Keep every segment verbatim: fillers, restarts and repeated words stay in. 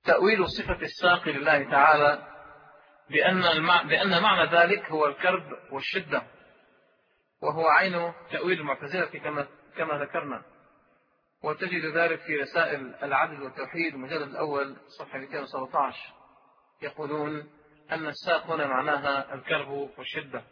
تأويل صفة الساق لله تعالى بأن, المع... بأن معنى ذلك هو الكرب والشدة، وهو عين تأويل المعتزلة كما, كما ذكرنا، وتجد ذلك في رسائل العدل والتوحيد المجلد الأول صفحة مئتين وسبعة عشر، يقولون أن الساق هنا معناها الكرب والشدة.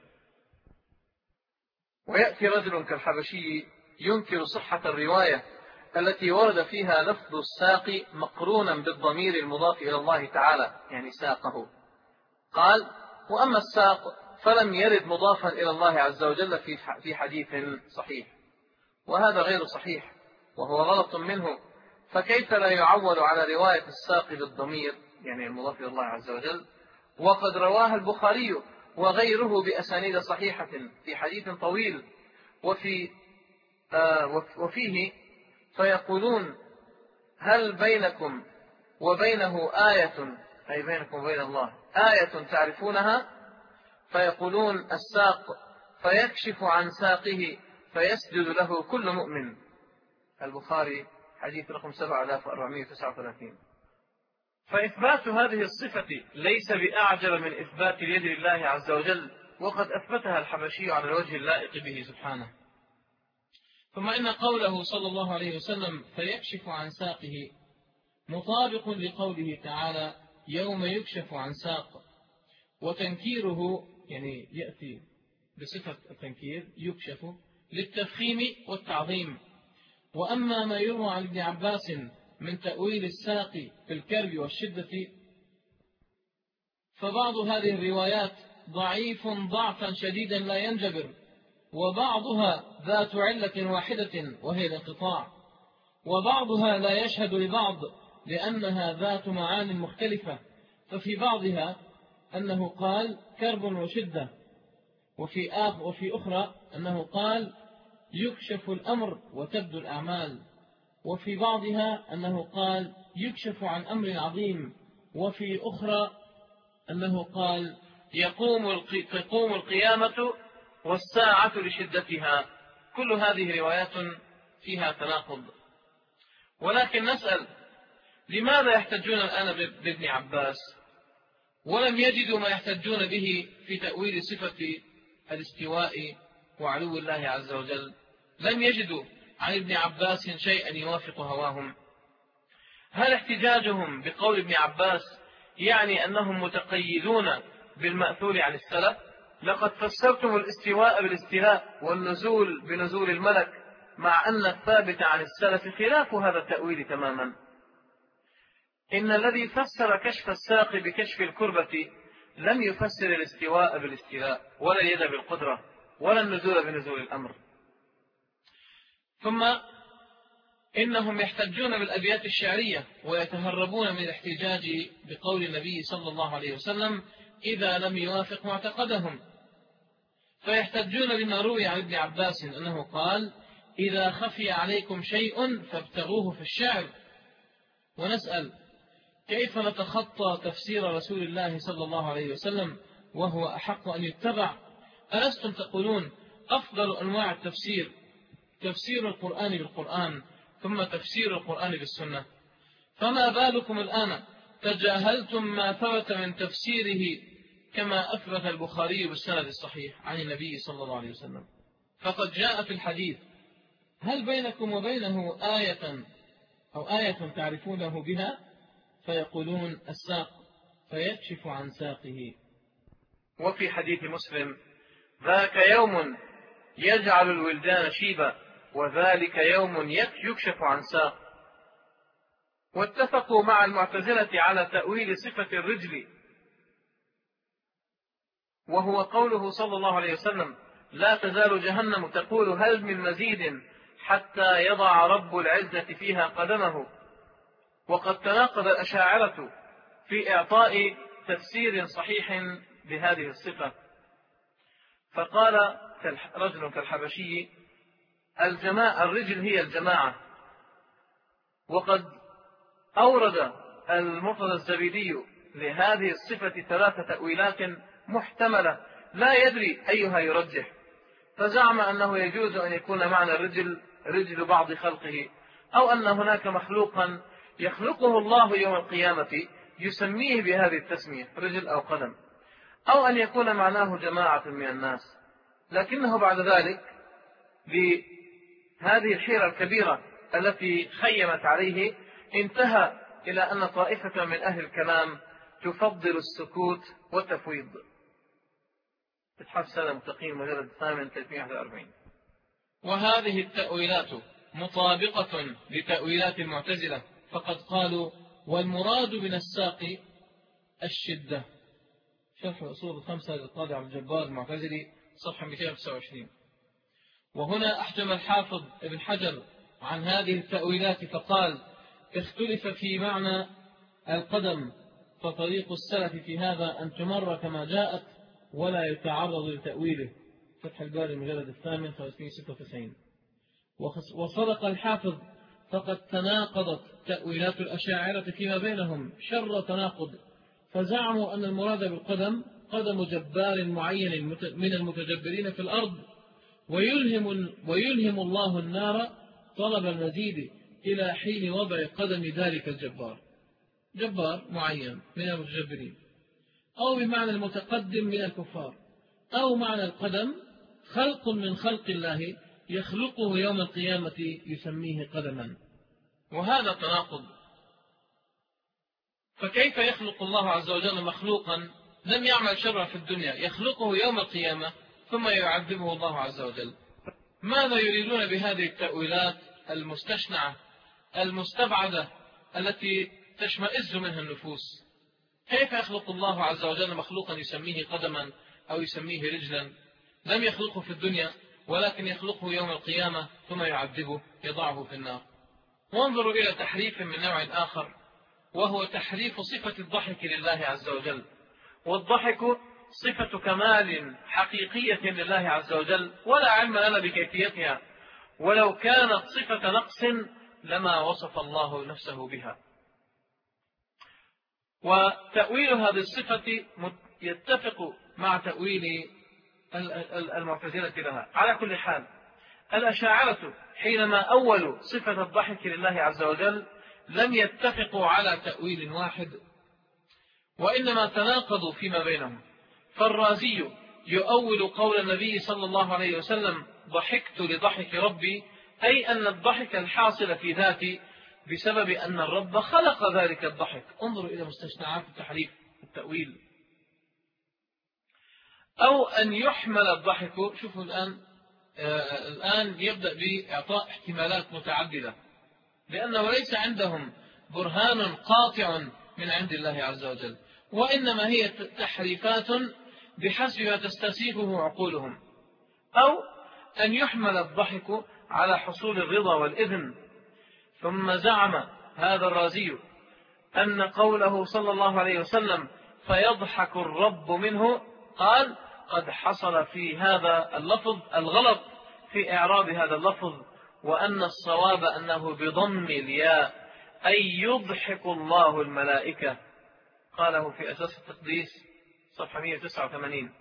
ويأتي رجل كالحبشي ينكر صحة الرواية التي ورد فيها لفظ الساق مقرونا بالضمير المضاف إلى الله تعالى، يعني ساقه. قال: وأما الساق فلم يرد مضافا إلى الله عز وجل في حديث صحيح، وهذا غير صحيح وهو غلط منه، فكيف لا يعول على رواية الساق بالضمير يعني المضاف إلى الله عز وجل، وقد رواها البخاري وغيره بأسانيد صحيحة في حديث طويل وفي آه وفيه فيقولون: هل بينكم وبينه آية، أي بينكم وبين الله آية تعرفونها؟ فيقولون: الساق، فيكشف عن ساقه فيسجد له كل مؤمن. البخاري حديث رقم سبعة آلاف وأربعمائة وتسعة وثلاثين. فإثبات هذه الصفة ليس بأعجب من إثبات اليد لله عز وجل، وقد أثبتها الحبشي على الوجه اللائق به سبحانه. ثم إن قوله صلى الله عليه وسلم فيكشف عن ساقه مطابق لقوله تعالى يوم يكشف عن ساق، وتنكيره يعني يأتي بصفة التنكير يكشف للتفخيم والتعظيم. وأما ما يروى عن ابن عباس من تأويل الساق في الكرب والشدة فبعض هذه الروايات ضعيف ضعفا شديدا لا ينجبر، وبعضها ذات علة واحدة وهي الانقطاع، وبعضها لا يشهد لبعض لأنها ذات معان مختلفة، ففي بعضها أنه قال كرب وشدة، وفي آخر وفي أخرى أنه قال يكشف الأمر وتبدو الأعمال، وفي بعضها أنه قال يكشف عن أمر عظيم، وفي أخرى أنه قال يقوم تقوم القيامة والساعة لشدتها. كل هذه روايات فيها تناقض. ولكن نسأل: لماذا يحتجون الآن بابن عباس ولم يجدوا ما يحتجون به في تأويل صفة الاستواء وعلو الله عز وجل؟ لم يجدوا عن ابن عباس شيئا يوافق هواهم. هل احتجاجهم بقول ابن عباس يعني أنهم متقيدون بالمأثور عن السلف؟ لقد فسرتم الاستواء بالاستيلاء والنزول بنزول الملك، مع أن الثابت عن السلف خلاف هذا التأويل تماما. إن الذي فسر كشف الساق بكشف الكربة لم يفسر الاستواء بالاستيلاء، ولا اليد بالقدرة، ولا النزول بنزول الأمر. ثم إنهم يحتجون بالأبيات الشعرية ويتهربون من الاحتجاج بقول النبي صلى الله عليه وسلم إذا لم يوافق معتقدهم، فيحتجون بما روي عن ابن عباس أنه قال إذا خفي عليكم شيء فابتغوه في الشعر. ونسأل: كيف نتخطى تفسير رسول الله صلى الله عليه وسلم وهو أحق أن يتبع؟ ألستم تقولون أفضل أنواع التفسير تفسير القرآن بالقرآن ثم تفسير القرآن بالسنة؟ فما بالكم الآن تجاهلتم ما ثبت من تفسيره كما أثبت البخاري بالسند الصحيح عن النبي صلى الله عليه وسلم؟ فقد جاء في الحديث هل بينكم وبينه آية أو آية تعرفونه بها؟ فيقولون الساق، فيكشف عن ساقه. وفي حديث مسلم ذاك يوم يجعل الولدان شيبا وذلك يوم يكشف عن ساق. واتفقوا مع المعتزلة على تأويل صفة الرجل، وهو قوله صلى الله عليه وسلم لا تزال جهنم تقول هل من مزيد حتى يضع رب العزة فيها قدمه. وقد تناقض الأشاعرة في إعطاء تفسير صحيح بهذه الصفة، فقال رجل كالحبشي الجماعة الرجل هي الجماعة. وقد أورد المرتضى الزبيدي لهذه الصفة ثلاثة تأويلات محتملة لا يدري أيها يرجح، فزعم أنه يجوز أن يكون معنى الرجل رجل بعض خلقه، أو أن هناك مخلوقا يخلقه الله يوم القيامة يسميه بهذه التسمية رجل أو قدم، أو أن يكون معناه جماعة من الناس، لكنه بعد ذلك بهذه الحيرة الكبيرة التي خيمت عليه انتهى إلى أن طائفة من أهل الكلام تفضل السكوت والتفويض. إتحاف سنة متقين مجلد الثامن ثلاثمائة وواحد وأربعين. وهذه التأويلات مطابقة لتأويلات المعتزلة، فقد قالوا والمراد من الساق الشدة. شرح الأصول الخمسة للقاضي عبد الجبار المعتزلي صفحة مئتين وتسعة وعشرين. وهنا أحجم الحافظ ابن حجر عن هذه التأويلات فقال اختلف في معنى القدم، فطريق السلف في هذا أن تمر كما جاءت ولا يتعرض لتأويله. فتح الباري المجلد الثامن خمسمائة وستة وتسعين. وصدق الحافظ فقد تناقضت تأويلات الأشاعرة فيما بينهم شر تناقض، فزعموا أن المراد بالقدم قدم جبار معين من المتجبرين في الأرض، ويلهم, ويلهم الله النار طلب المزيد إلى حين وضع قدم ذلك الجبار، جبار معين من المتجبرين، أو بمعنى المتقدم من الكفار، أو معنى القدم خلق من خلق الله يخلقه يوم القيامة يسميه قدما. وهذا تناقض، فكيف يخلق الله عز وجل مخلوقا لم يعمل شرا في الدنيا يخلقه يوم القيامة ثم يعذبه الله عز وجل؟ ماذا يريدون بهذه التأويلات المستشنعة المستبعدة التي تشمئز منها النفوس؟ كيف يخلق الله عز وجل مخلوقا يسميه قدما أو يسميه رجلا لم يخلقه في الدنيا، ولكن يخلقه يوم القيامة ثم يعذبه يضعه في النار؟ وانظروا إلى تحريف من نوع آخر، وهو تحريف صفة الضحك لله عز وجل. والضحك صفة كمال حقيقية لله عز وجل ولا علم لنا بكيفيتها، ولو كانت صفة نقص لما وصف الله نفسه بها. وتأويل هذه الصفة يتفق مع تأويل المعتزلة لها. على كل حال الأشاعرة حينما أولوا صفة الضحك لله عز وجل لم يتفقوا على تأويل واحد، وإنما تناقضوا فيما بينهم. فالرازي يؤول قول النبي صلى الله عليه وسلم ضحكت لضحك ربي، أي أن الضحك الحاصل في ذاتي بسبب أن الرب خلق ذلك الضحك. انظروا إلى مستشنعات التحريف التأويل. أو أن يحمل الضحك، شوفوا الآن آه الآن يبدأ بإعطاء احتمالات متعددة، لأنه ليس عندهم برهان قاطع من عند الله عز وجل، وإنما هي تحريفات بحسب ما تستسيغه عقولهم. أو أن يحمل الضحك على حصول الرضا والإذن، ثم زعم هذا الرازي أن قوله صلى الله عليه وسلم فيضحك الرب منه قال قد حصل في هذا اللفظ الغلط في إعراب هذا اللفظ، وأن الصواب أنه بضم الياء أي يضحك الله الملائكة. قاله في أساس التقديس صفحة مئة وتسعة وثمانين.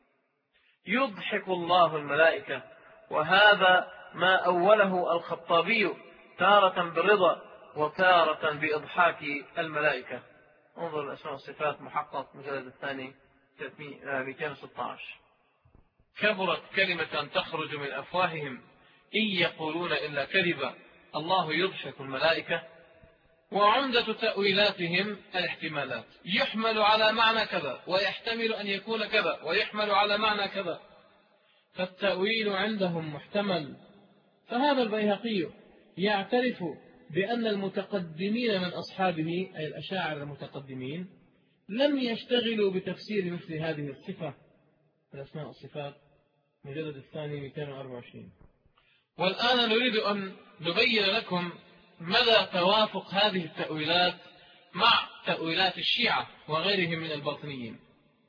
يضحك الله الملائكة، وهذا ما أوله الخطابي تارة بالرضا وتارة بإضحاك الملائكة. انظر الأسماء والصفات محقق مجلد الثاني مئتين وستة عشر. كبرت كلمة تخرج من أفواههم إن يقولون إلا كذبا، الله يضحك الملائكة. وعمدة تأويلاتهم الاحتمالات، يحمل على معنى كذا ويحتمل أن يكون كذا ويحمل على معنى كذا، فالتأويل عندهم محتمل. فهذا البيهقي يعترف بأن المتقدمين من أصحابه أي الأشاعرة المتقدمين لم يشتغلوا بتفسير مثل هذه الصفة الأسماء والصفات مجلد الثاني مئتين وأربعة وعشرين. والآن نريد أن نبين لكم مدى توافق هذه التأويلات مع تأويلات الشيعة وغيرهم من الباطنيين.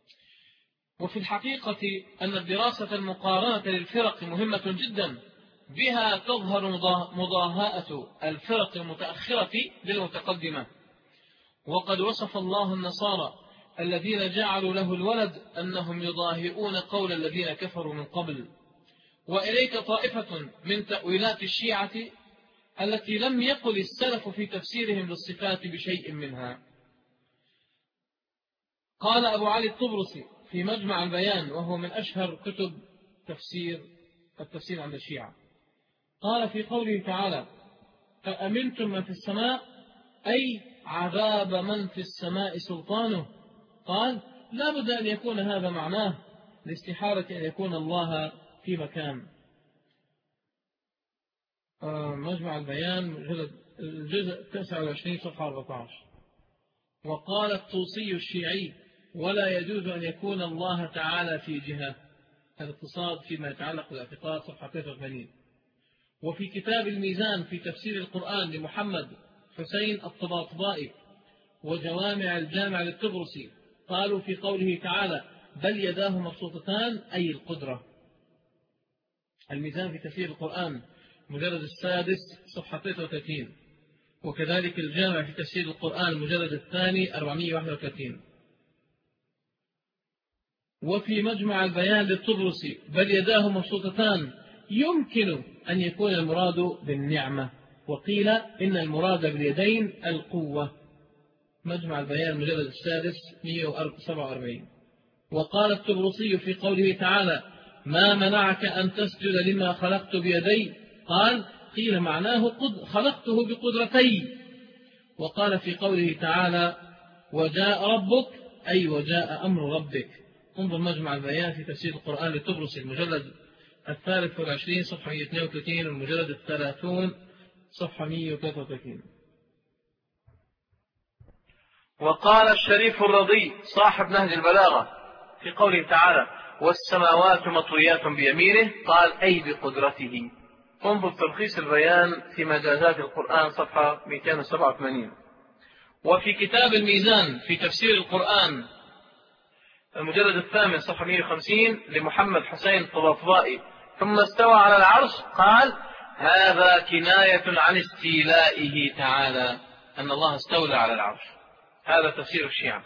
وفي الحقيقة أن الدراسة المقارنة للفرق مهمة جدا، بها تظهر مضاهاة الفرق المتأخرة للمتقدمة. وقد وصف الله النصارى الذين جعلوا له الولد أنهم يضاهئون قول الذين كفروا من قبل. وإليك طائفة من تأويلات الشيعة التي لم يقل السلف في تفسيرهم للصفات بشيء منها. قال أبو علي الطبرسي في مجمع البيان، وهو من أشهر كتب تفسير التفسير عند الشيعة، قال في قوله تعالى: أأمنتم من في السماء، أي عذاب من في السماء سلطانه. قال: لا بد أن يكون هذا معناه، لاستحالة أن يكون الله في مكان. مجمع البيان الجزء تسعة وعشرين صفحة أربعة عشر. وقال الطوسي الشيعي: ولا يجوز أن يكون الله تعالى في جهة. الاقتصاد فيما يتعلق بالاعتقاد صفحة ثلاثة وثمانين. وفي كتاب الميزان في تفسير القرآن لمحمد حسين الطباطبائي وجوامع الجامع للطبرسي قالوا في قوله تعالى: بل يداه مبسوطتان، أي القدرة. الميزان في تفسير القرآن مجلد السادس صفحة ثلاثة وثلاثين، وكذلك الجامع في تفسير القرآن المجلد الثاني أربعمائة وواحد وثلاثين. وفي مجمع البيان للطبرسي: بل يداه مبسوطتان، يمكن أن يكون المراد بالنعمة، وقيل إن المراد باليدين القوة. مجمع البيان المجلد السادس مئة وسبعة وأربعين. وقال الطبرسي في قوله تعالى: ما منعك أن تسجد لما خلقت بيدي؟ قال: قيل معناه قد خلقته بقدرتي. وقال في قوله تعالى: وجاء ربك، أي وجاء أمر ربك. انظر مجمع البيان في تفسير القرآن للطبرسي المجلد الثالث والعشرين صفحة مئة واثنين وثلاثين، والمجلد الثلاثون صفحة مئة وثلاثة وثلاثين. وقال الشريف الرضي صاحب نهج البلاغة في قوله تعالى: والسماوات مطويات بيمينه، قال: أي بقدرته. انظر تلخيص البيان في مجازات القرآن صفحة مئتين وسبعة وثمانين. وفي كتاب الميزان في تفسير القرآن المجلد الثامن صفحة مئة وخمسين لمحمد حسين الطباطبائي: ثم استوى على العرش، قال: هذا كناية عن استيلائه تعالى، أن الله استولى على العرش. هذا تفسير الشيعة.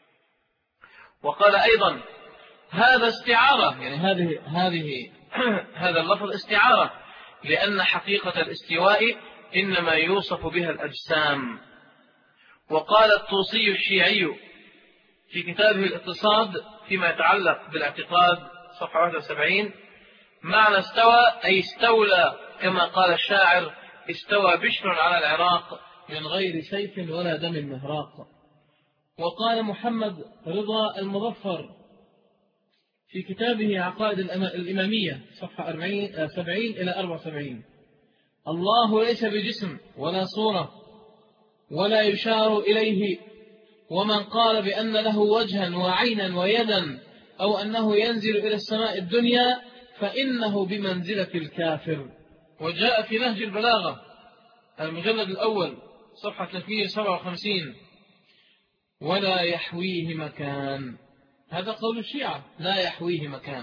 وقال أيضا: هذا استعارة، يعني هذه هذه هذا اللفظ استعارة، لأن حقيقة الاستواء إنما يوصف بها الأجسام. وقال الطوسي الشيعي في كتابه الاقتصاد فيما يتعلق بالاعتقاد صفحة واحد وسبعين: معنى استوى أي استولى، كما قال الشاعر: استوى بشر على العراق من غير سيف ولا دم مهراق. وقال محمد رضا المظفر في كتابه عقائد الإمامية صفحة سبعين إلى أربعة وسبعين: الله ليس بجسم ولا صورة ولا يشار إليه، ومن قال بأن له وجها وعينا ويدا أو أنه ينزل إلى السماء الدنيا فإنه بمنزلة الكافر. وجاء في نهج البلاغة المجلد الأول صفحة ثلاثمئة وسبعة وخمسين: ولا يحويه مكان. هذا قول الشيعة: لا يحويه مكان.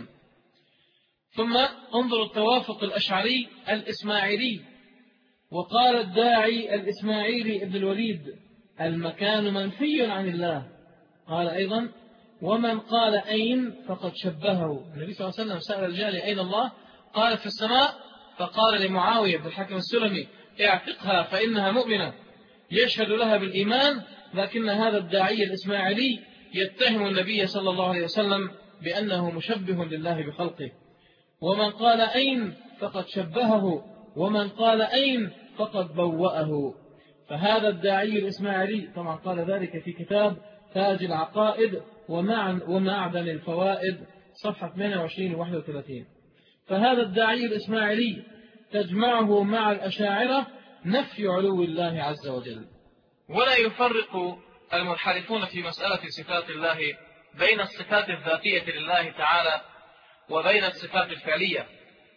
ثم انظر التوافق الأشعري الإسماعيلي. وقال الداعي الإسماعيلي ابن الوليد: المكان منفي عن الله. قال أيضا: ومن قال أين فقد شبهه. النبي صلى الله عليه وسلم سأل الجارية: أين الله؟ قال: في السماء. فقال لمعاوية بن الحكم السلمي: اعتقها فإنها مؤمنة، يشهد لها بالإيمان. لكن هذا الداعي الإسماعيلي يتهم النبي صلى الله عليه وسلم بأنه مشبه لله بخلقه. ومن قال أين فقد شبهه، ومن قال أين فقد بوأه. فهذا الداعي الإسماعيلي طبعا قال ذلك في كتاب تاج العقائد ومعدن الفوائد صفحة ثمانية وعشرين و واحد وثلاثين. فهذا الداعي الإسماعيلي تجمعه مع الأشاعرة نفي علو الله عز وجل. ولا يفرق المنحرفون في مسألة صفات الله بين الصفات الذاتية لله تعالى وبين الصفات الفعلية،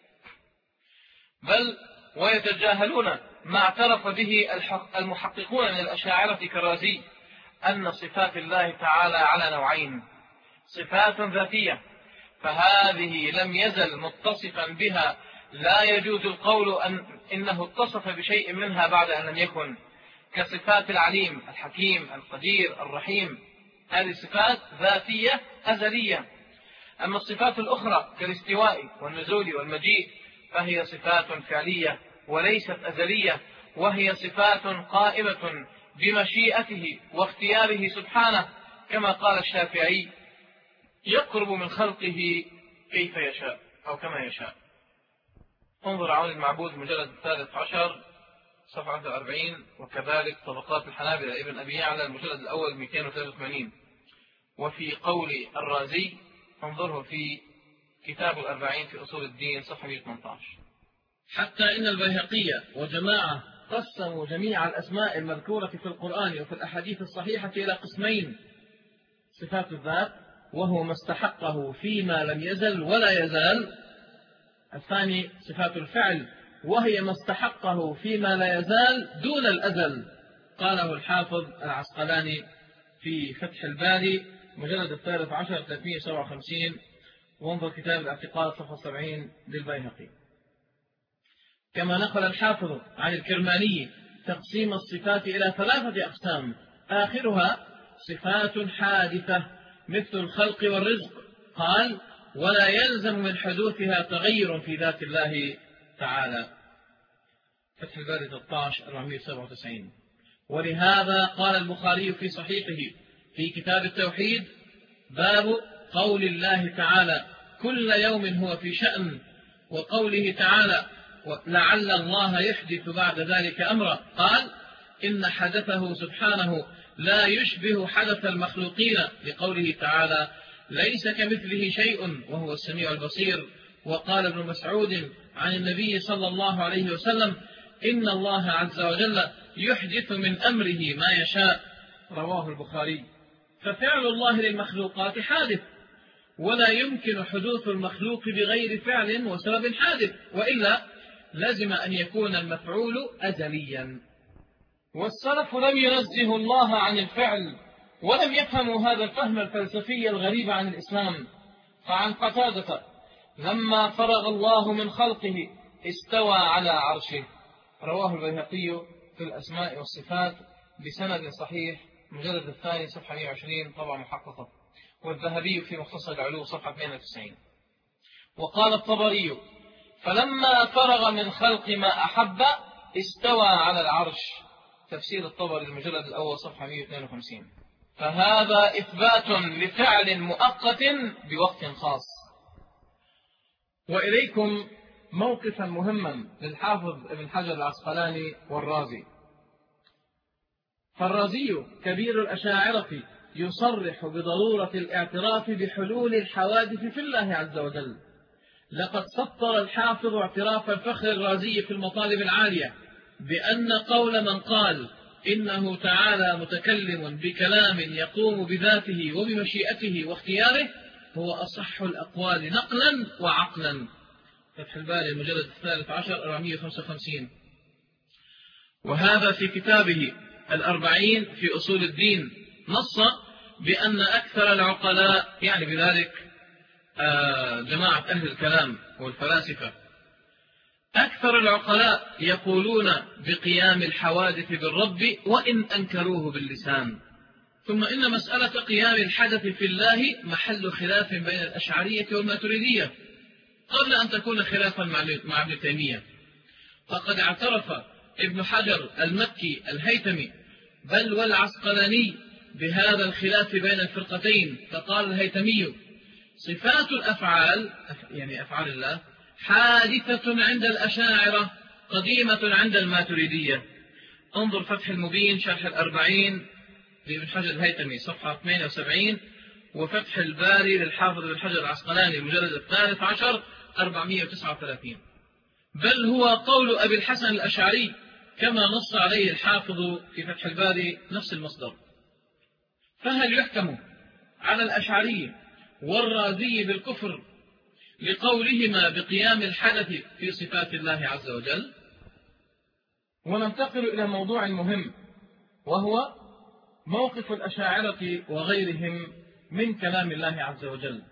بل ويتجاهلون ما اعترف به المحققون من الأشاعرة كالرازي، أن صفات الله تعالى على نوعين: صفات ذاتية فهذه لم يزل متصفا بها، لا يجوز القول أن إنه اتصف بشيء منها بعد أن لم يكن، كصفات العليم الحكيم القدير الرحيم. هذه صفات ذاتية أزلية. أما الصفات الأخرى كالاستواء والنزول والمجيء فهي صفات فعلية وليست أزلية، وهي صفات قائمة بمشيئته واختياره سبحانه، كما قال الشافعي: يقرب من خلقه كيف يشاء أو كما يشاء. انظر عون المعبود المجلد الثالث عشر صفحة واحد وأربعين، وكذلك طبقات الحنابلة ابن أبي يعلى المجلد الأول مئتين وثلاثة وثمانين. وفي قول الرازي انظره في كتاب الأربعين في أصول الدين صفحة مئة وثمانية عشر. حتى إن البيهقية وجماعة قسموا جميع الأسماء المذكورة في القرآن وفي الأحاديث الصحيحة إلى قسمين: صفات الذات، وهو ما استحقه فيما لم يزل ولا يزال. الثاني صفات الفعل، وهي ما استحقه فيما لا يزال دون الأزل. قاله الحافظ العسقلاني في فتح الباري مجلد الثالث عشر ثلاثمئة وسبعة وخمسين، وانظر كتاب الاعتقاد صفحة سبعين للبيهقي. كما نقل الحافظ عن الكرماني تقسيم الصفات إلى ثلاثة أقسام، آخرها صفات حادثة مثل الخلق والرزق. قال: ولا يلزم من حدوثها تغير في ذات الله تعالى. فتح الباري ثلاثة عشر أربعمئة وسبعة وتسعين. ولهذا قال البخاري في صحيحه في كتاب التوحيد: باب قول الله تعالى: كل يوم هو في شأن، وقوله تعالى: لعل الله يحدث بعد ذلك أمرا. قال: إن حدثه سبحانه لا يشبه حدث المخلوقين، لقوله تعالى: ليس كمثله شيء وهو السميع البصير. وقال ابن مسعود عن النبي صلى الله عليه وسلم: إن الله عز وجل يحدث من أمره ما يشاء. رواه البخاري. ففعل الله للمخلوقات حادث، ولا يمكن حدوث المخلوق بغير فعل وسبب حادث، وإلا لازم أن يكون المفعول أزليا. والسلف لم ينزه الله عن الفعل، ولم يفهموا هذا الفهم الفلسفي الغريب عن الإسلام. فعن قتادة: لما فرغ الله من خلقه استوى على عرشه. رواه البيهقي في الأسماء والصفات بسند صحيح مجلد الثاني صفحة مئة وعشرين طبعا محققة، والذهبي في مختصر العلو صفحة اثنين وتسعين. وقال الطبري: فلما فرغ من خلق ما أحب استوى على العرش. تفسير الطبري المجلد الأول صفحة مئة واثنين وخمسين. فهذا إثبات لفعل مؤقت بوقت خاص. وإليكم موقفا مهما للحافظ ابن حجر العسقلاني والرازي. فالرازي كبير الأشاعرة يصرح بضرورة الاعتراف بحلول الحوادث في الله عز وجل. لقد سطر الحافظ اعتراف الفخر الرازي في المطالب العالية بأن قول من قال إنه تعالى متكلم بكلام يقوم بذاته وبمشيئته واختياره هو أصح الأقوال نقلا وعقلا. فتح الباري المجلد الثالث عشر أربعمئة وخمسة وخمسين. وهذا في كتابه الأربعين في أصول الدين نص بأن أكثر العقلاء، يعني بذلك جماعة أهل الكلام والفلاسفة، أكثر العقلاء يقولون بقيام الحوادث بالرب وإن أنكروه باللسان. ثم إن مسألة قيام الحدث في الله محل خلاف بين الأشعرية والماتريدية قبل أن تكون خلافا مع ابن تيمية. فقد اعترف ابن حجر المكي الهيثمي بل والعسقلاني بهذا الخلاف بين الفرقتين، فقال الهيثمي: صفات الأفعال، يعني أفعال الله، حادثة عند الأشاعرة قديمة عند الماتريدية. انظر فتح المبين شرح الأربعين لابن حجر الهيثمي صفحة ثمانية وسبعين، وفتح الباري للحافظ ابن حجر العسقلاني المجلد الثالث عشر أربعمئة وتسعة وثلاثين. بل هو قول أبي الحسن الأشعري كما نص عليه الحافظ في فتح الباري نفس المصدر. فهل يحكم على الأشعري والرازي بالكفر لقولهما بقيام الحدث في صفات الله عز وجل؟ وننتقل إلى موضوع مهم، وهو موقف الأشاعرة وغيرهم من كلام الله عز وجل.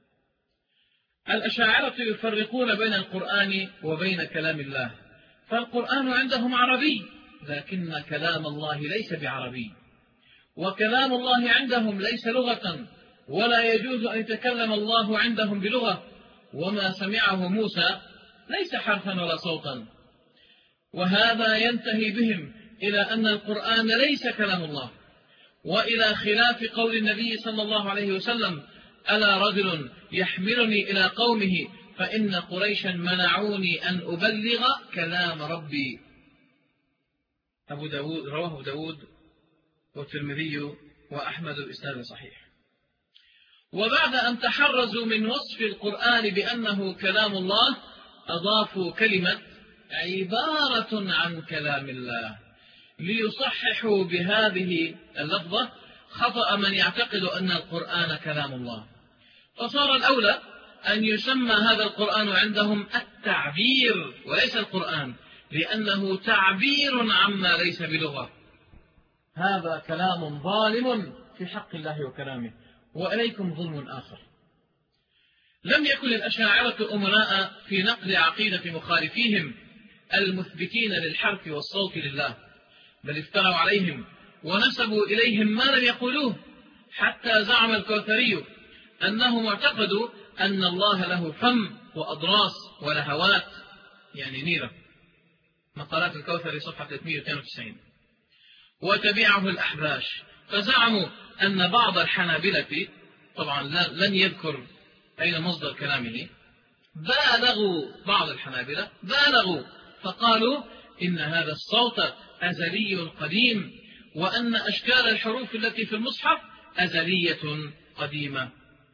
الأشاعرة يفرقون بين القرآن وبين كلام الله، فالقرآن عندهم عربي لكن كلام الله ليس بعربي، وكلام الله عندهم ليس لغة ولا يجوز أن يتكلم الله عندهم بلغة، وما سمعه موسى ليس حرفا ولا صوتا. وهذا ينتهي بهم إلى أن القرآن ليس كلام الله، وإلى خلاف قول النبي صلى الله عليه وسلم: ألا رجل يحملني إلى قومه فإن قريشا منعوني أن أبلغ كلام ربي. أبو داود رواه داود والترمذي وأحمد بإسناد صحيح. وبعد أن تحرزوا من وصف القرآن بأنه كلام الله أضافوا كلمة عبارة عن كلام الله ليصححوا بهذه اللفظة خطأ من يعتقد أن القرآن كلام الله، فصار الأولى أن يسمى هذا القرآن عندهم التعبير وليس القرآن، لأنه تعبير عما ليس بلغة. هذا كلام ظالم في حق الله وكلامه، وإليكم ظلم آخر. لم يكن الأشاعرة أمناء في نقل عقيدة مخالفيهم المثبتين للحرف والصوت لله، بل افتروا عليهم ونسبوا إليهم ما لم يقولوه، حتى زعم الكوثري أنهم اعتقدوا أن الله له فم وأضراس ولهوات، يعني نيرة، مقالات الكوثري صفحة ثلاثمائة واثنين وتسعين. وتبعه الأحباش فزعموا أن بعض الحنابلة، طبعا لن يذكر أين مصدر كلامه، بالغوا بعض الحنابلة بالغوا فقالوا إن هذا الصوت أزلي قديم، وأن أشكال الحروف التي في المصحف أزلية قديمة،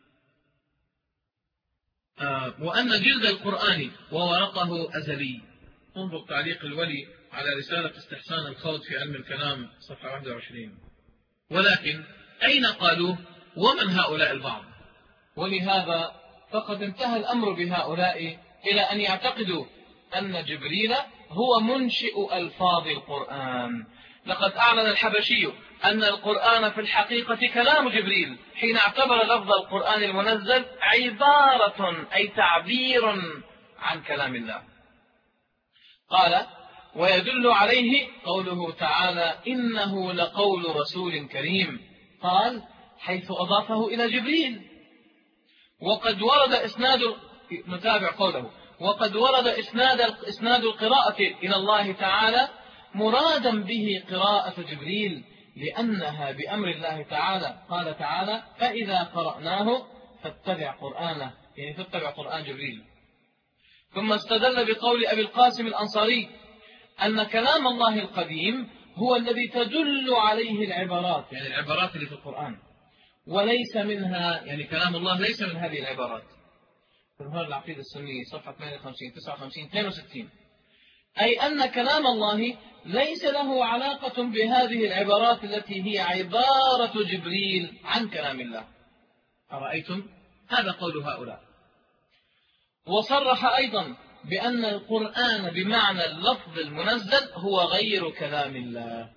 آه وأن جلد القرآن وورقه أزلي. انظر تعليق الولي على رسالة استحسان الخوض في علم الكلام صفحة واحد وعشرين. ولكن أين قالوه ومن هؤلاء البعض؟ ولهذا فقد انتهى الأمر بهؤلاء إلى أن يعتقدوا أن جبريل هو منشئ ألفاظ القرآن. لقد أعلن الحبشي أن القرآن في الحقيقة كلام جبريل حين اعتبر لفظ القرآن المنزل عبارة أي تعبير عن كلام الله. قال: ويدل عليه قوله تعالى: إنه لقول رسول كريم. قال: حيث أضافه إلى جبريل. وقد ورد إسناد نتابع قوله وقد ورد إسناد إسناد القراءة إلى الله تعالى مرادا به قراءة جبريل، لأنها بأمر الله تعالى. قال تعالى: فإذا قرأناه فاتبع قرآنه، يعني فاتبع قرآن جبريل. ثم استدل بقول أبي القاسم الأنصاري أن كلام الله القديم هو الذي تدل عليه العبارات، يعني العبارات اللي في القرآن، وليس منها، يعني كلام الله ليس من هذه العبارات. تظهر العقيدة السنية صفحة ثمانية وخمسين تسعة وخمسين اثنين وستين. أي أن كلام الله ليس له علاقة بهذه العبارات التي هي عبارة جبريل عن كلام الله. أرأيتم؟ هذا قول هؤلاء. وصرح أيضا بأن القرآن بمعنى اللفظ المنزل هو غير كلام الله.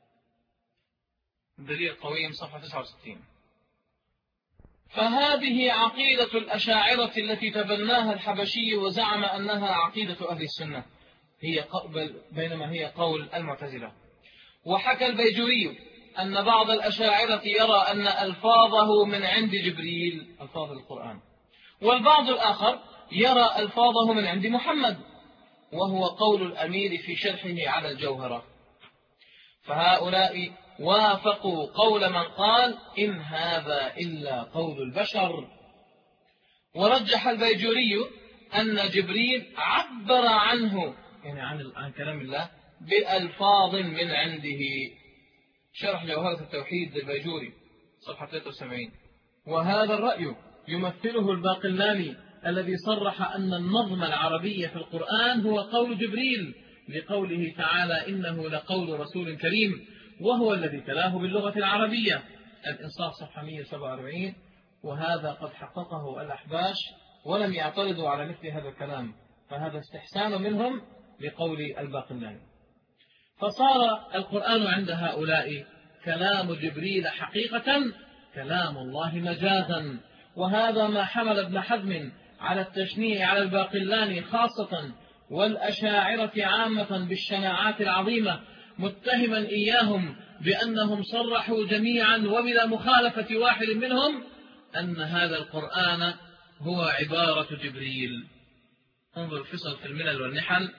دليل القويم صفحة تسعة وستين. فهذه عقيدة الأشاعرة التي تبناها الحبشي وزعم أنها عقيدة أهل السنة، هي قبل بينما هي قول المعتزلة. وحكى البيجوري أن بعض الأشاعرة يرى أن ألفاظه من عند جبريل، ألفاظ القرآن، والبعض الآخر يرى ألفاظه من عند محمد، وهو قول الأمير في شرحه على الجوهرة. فهؤلاء وافقوا قول من قال إن هذا إلا قول البشر. ورجح البيجوري أن جبريل عبر عنه، يعني عن, عن كلام الله، بألفاظ من عنده. شرح جوهرة التوحيد للبيجوري صفحة ثلاثة وسبعين. وهذا الرأي يمثله الباقلاني الذي صرح أن النظم العربي في القرآن هو قول جبريل، لقوله تعالى: إنه لقول رسول كريم، وهو الذي تلاه باللغة العربية. الإنصاف صفحة مئة وسبعة وأربعين. وهذا قد حققه الأحباش ولم يعترضوا على مثل هذا الكلام، فهذا استحسان منهم لقول الباقلاني. فصار القرآن عند هؤلاء كلام جبريل حقيقة، كلام الله مجازا. وهذا ما حمل ابن حزم على التشنيع على الباقلاني خاصة والأشاعرة عامة بالشناعات العظيمة، متهما إياهم بأنهم صرحوا جميعا وبلا مخالفة واحد منهم أن هذا القرآن هو عبارة جبريل. انظر الفصل في الملل والنحل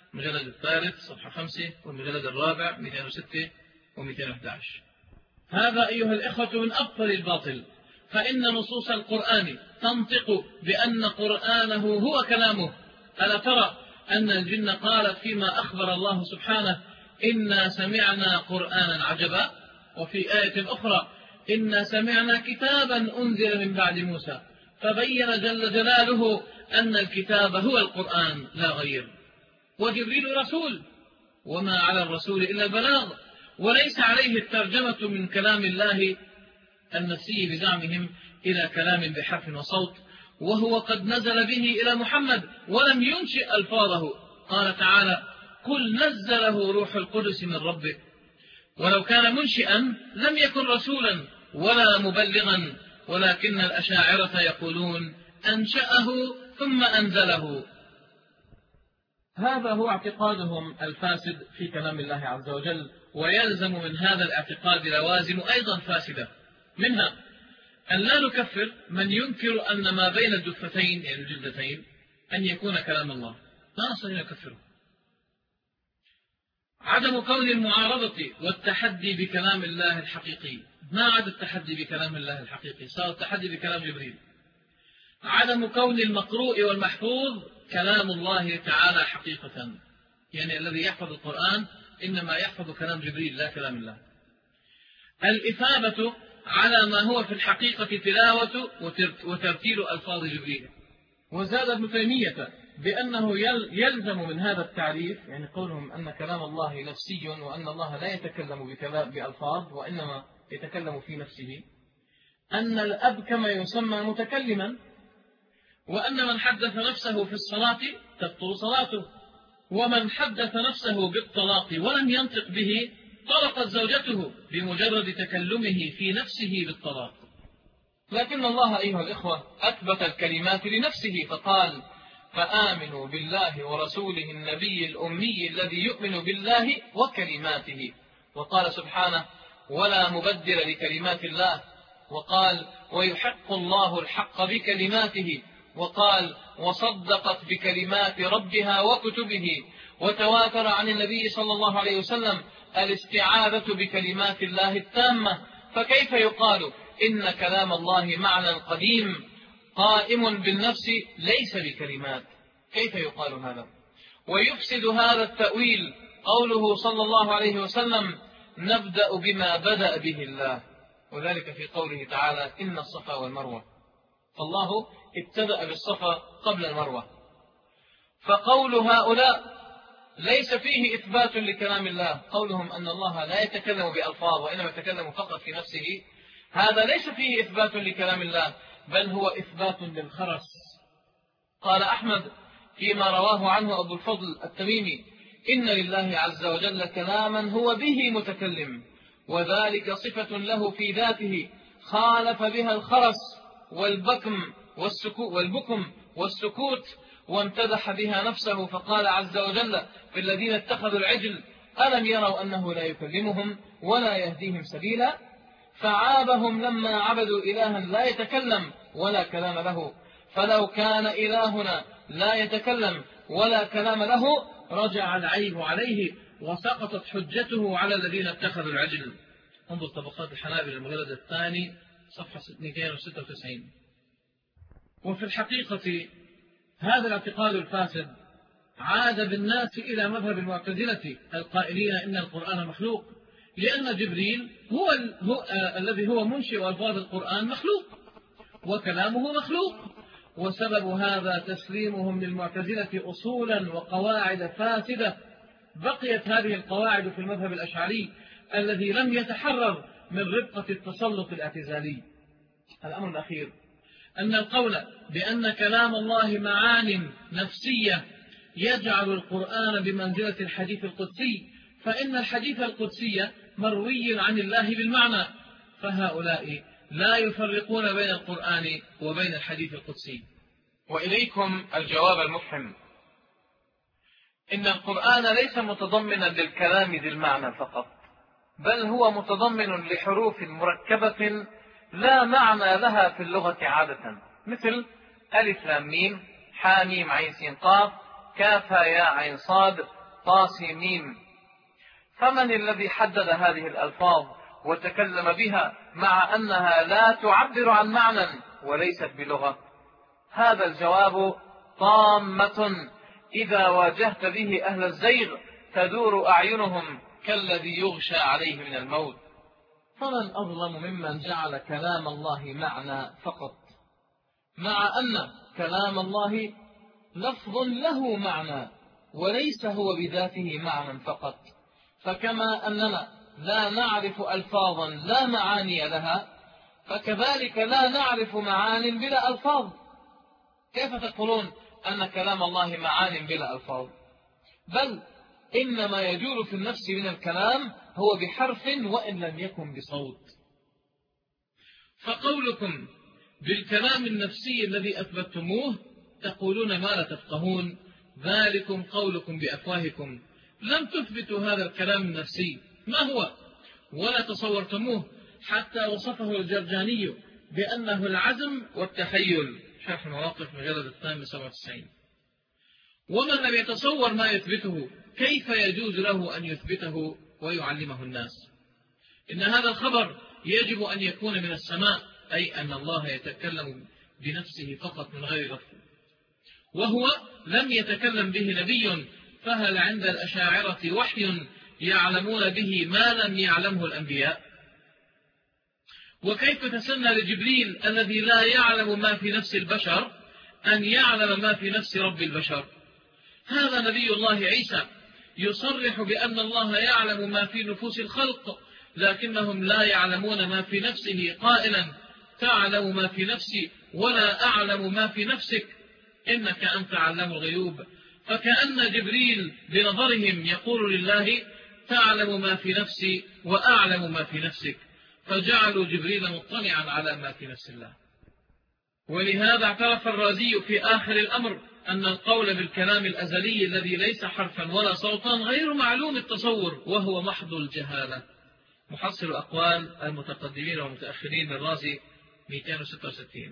المجلد الثالث صفحة خمسة، والمجلد الرابع مئتين وستة ومئتين وأحد عشر. هذا أيها الإخوة من أبطل الباطل، فإن نصوص القرآن تنطق بأن قرآنه هو كلامه. ألا ترى أن الجن قالت فيما أخبر الله سبحانه: إنا سمعنا قرآنا عجبا، وفي آية أخرى: إنا سمعنا كتابا أنزل من بعد موسى، فبين جل جلاله أن الكتاب هو القرآن لا غير. وجبريل رسول، وما على الرسول إلا البلاغ، وليس عليه الترجمة من كلام الله النفسي بزعمهم إلى كلام بحرف وصوت، وهو قد نزل به إلى محمد ولم ينشئ ألفاظه. قال تعالى: قل نزله روح القدس من ربك. ولو كان منشئا لم يكن رسولا ولا مبلغا، ولكن الأشاعرة يقولون أنشأه ثم أنزله. هذا هو اعتقادهم الفاسد في كلام الله عز وجل، ويلزم من هذا الاعتقاد لوازم أيضا فاسدة، منها أن لا نكفر من ينكر أن ما بين الدفتين يعني الجلدتين أن يكون كلام الله، لا نستطيع نكفره. عدم كون المعارضة والتحدي بكلام الله الحقيقي، ما عاد التحدي بكلام الله الحقيقي، صار التحدي بكلام جبريل. عدم كون المقروء والمحفوظ كلام الله تعالى حقيقة، يعني الذي يحفظ القرآن إنما يحفظ كلام جبريل لا كلام الله. الإثابة على ما هو في الحقيقة تلاوة وترتيل ألفاظ جبريل. وزاد ابن تيمية بأنه يلزم من هذا التعريف، يعني قولهم أن كلام الله نفسي وأن الله لا يتكلم بألفاظ وإنما يتكلم في نفسه، أن الأب كما يسمى متكلما، وأن من حدث نفسه في الصلاة تبطل صلاته، ومن حدث نفسه بالطلاق ولم ينطق به طلقت زوجته بمجرد تكلمه في نفسه بالطلاق. لكن الله أيها الإخوة أثبت الكلمات لنفسه فقال: فآمنوا بالله ورسوله النبي الأمي الذي يؤمن بالله وكلماته. وقال سبحانه: ولا مبدل لكلمات الله. وقال: ويحق الله الحق بكلماته. وقال: وصدقت بكلمات ربها وكتبه. وتواتر عن النبي صلى الله عليه وسلم الاستعاذة بكلمات الله التامة، فكيف يقال إن كلام الله معنى قديم قائم بالنفس ليس بكلمات؟ كيف يقال هذا؟ ويفسد هذا التأويل قوله صلى الله عليه وسلم: نبدأ بما بدأ به الله، وذلك في قوله تعالى: إن الصفا والمروة، فالله ابتدأ بالصفا قبل المروة. فقول هؤلاء ليس فيه إثبات لكلام الله، قولهم أن الله لا يتكلم بألفاظ وإنما يتكلم فقط في نفسه، هذا ليس فيه إثبات لكلام الله، بل هو إثبات للخرس. قال أحمد فيما رواه عنه أبو الفضل التميمي: إن لله عز وجل كلاما هو به متكلم، وذلك صفة له في ذاته خالف بها الخرس والبكم والسكوت والبكم والسكوت، وامتدح بها نفسه فقال عز وجل في الذين اتخذوا العجل: ألم يروا أنه لا يكلمهم ولا يهديهم سبيلا. فعابهم لما عبدوا إلها لا يتكلم ولا كلام له، فلو كان إلهنا لا يتكلم ولا كلام له رجع العيب عليه وسقطت حجته على الذين اتخذوا العجل. انظر طبقات الحنابلة المجلد الثاني صفحة مئتين وستة وتسعين. وفي الحقيقة هذا الاعتقاد الفاسد عاد بالناس إلى مذهب المعتزلة القائلين إن القرآن مخلوق، لأن جبريل هو, هو آه الذي هو منشئ ألفاظ القرآن مخلوق وكلامه مخلوق. وسبب هذا تسليمهم للمعتزلة أصولا وقواعد فاسدة. بقيت هذه القواعد في المذهب الأشعري الذي لم يتحرر من ربقة التسلط الاعتزالي. الأمر الأخير أن القول بأن كلام الله معان نفسية يجعل القرآن بمنزلة الحديث القدسي، فإن الحديث القدسي مروي عن الله بالمعنى، فهؤلاء لا يفرقون بين القرآن وبين الحديث القدسي. وإليكم الجواب المفهم: إن القرآن ليس متضمنا للكلام ذي المعنى فقط، بل هو متضمن لحروف مركبة لا معنى لها في اللغة عادة، مثل ألف لام ميم، حا ميم عين سين قاف، كاف يا عين صاد، طاسي ميم. فمن الذي حدد هذه الألفاظ وتكلم بها مع أنها لا تعبر عن معنى وليست بلغة؟ هذا الجواب طامة إذا واجهت به أهل الزيغ تدور أعينهم كالذي يغشى عليه من الموت. فمن أظلم ممن جعل كلام الله معنى فقط، مع أن كلام الله لفظ له معنى وليس هو بذاته معنى فقط. فكما أننا لا نعرف ألفاظا لا معاني لها، فكذلك لا نعرف معان بلا ألفاظ. كيف تقولون أن كلام الله معان بلا ألفاظ؟ بل إنما يجول في النفس من الكلام هو بحرف وإن لم يكن بصوت. فقولكم بالكلام النفسي الذي أثبتموه تقولون ما لا تفقهون، ذلكم قولكم بأفواهكم، لم تثبتوا هذا الكلام النفسي ما هو ولا تصورتموه، حتى وصفه الجرجاني بأنه العزم والتخيل، شرح المواقف مجلد الثامن سبعة وتسعين. ومن لم يتصور ما يثبته كيف يجوز له أن يثبته ويعلمه الناس؟ إن هذا الخبر يجب أن يكون من السماء، أي أن الله يتكلم بنفسه فقط من غير لفظ، وهو لم يتكلم به نبي، فهل عند الأشاعرة وحي يعلمون به ما لم يعلمه الأنبياء؟ وكيف تسنى لجبريل الذي لا يعلم ما في نفس البشر أن يعلم ما في نفس رب البشر؟ هذا نبي الله عيسى يصرح بأن الله يعلم ما في نفوس الخلق، لكنهم لا يعلمون ما في نفسه، قائلا تعلم ما في نفسي ولا أعلم ما في نفسك إنك أنت علام الغيوب. فكأن جبريل بنظرهم يقول لله تعلم ما في نفسي وأعلم ما في نفسك، فجعلوا جبريل مطلعا على ما في نفس الله. ولهذا اعترف الرازي في آخر الأمر أن القول بالكلام الأزلي الذي ليس حرفا ولا صوتا غير معلوم التصور وهو محض الجهالة. محصل أقوال المتقدمين والمتأخرين للرازي مئتين وستة وستين.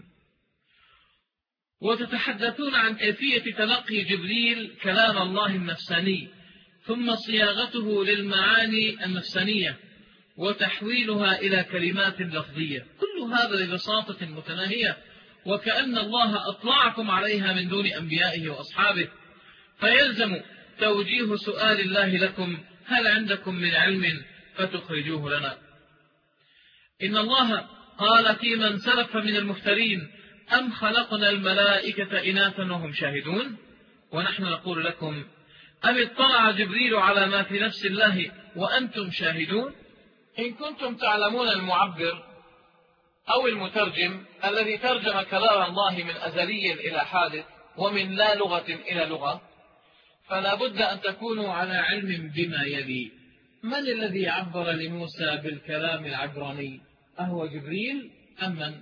وتتحدثون عن كيفية تلقي جبريل كلام الله النفساني ثم صياغته للمعاني النفسانية وتحويلها إلى كلمات لفظية، كل هذا ببساطة متناهية، وكأن الله أطلعكم عليها من دون أنبيائه وأصحابه. فيلزم توجيه سؤال الله لكم هل عندكم من علم فتخرجوه لنا؟ إن الله قال في من سلف من المفترين أم خلقنا الملائكة إناثا وهم شاهدون؟ ونحن نقول لكم أم اطلع جبريل على ما في نفس الله وأنتم شاهدون؟ إن كنتم تعلمون المعبر أو المترجم الذي ترجم كلام الله من أزلي إلى حادث ومن لا لغة إلى لغة، فلا بد أن تكونوا على علم بما يلي. من الذي عبر لموسى بالكلام العبراني؟ أهو جبريل أم من؟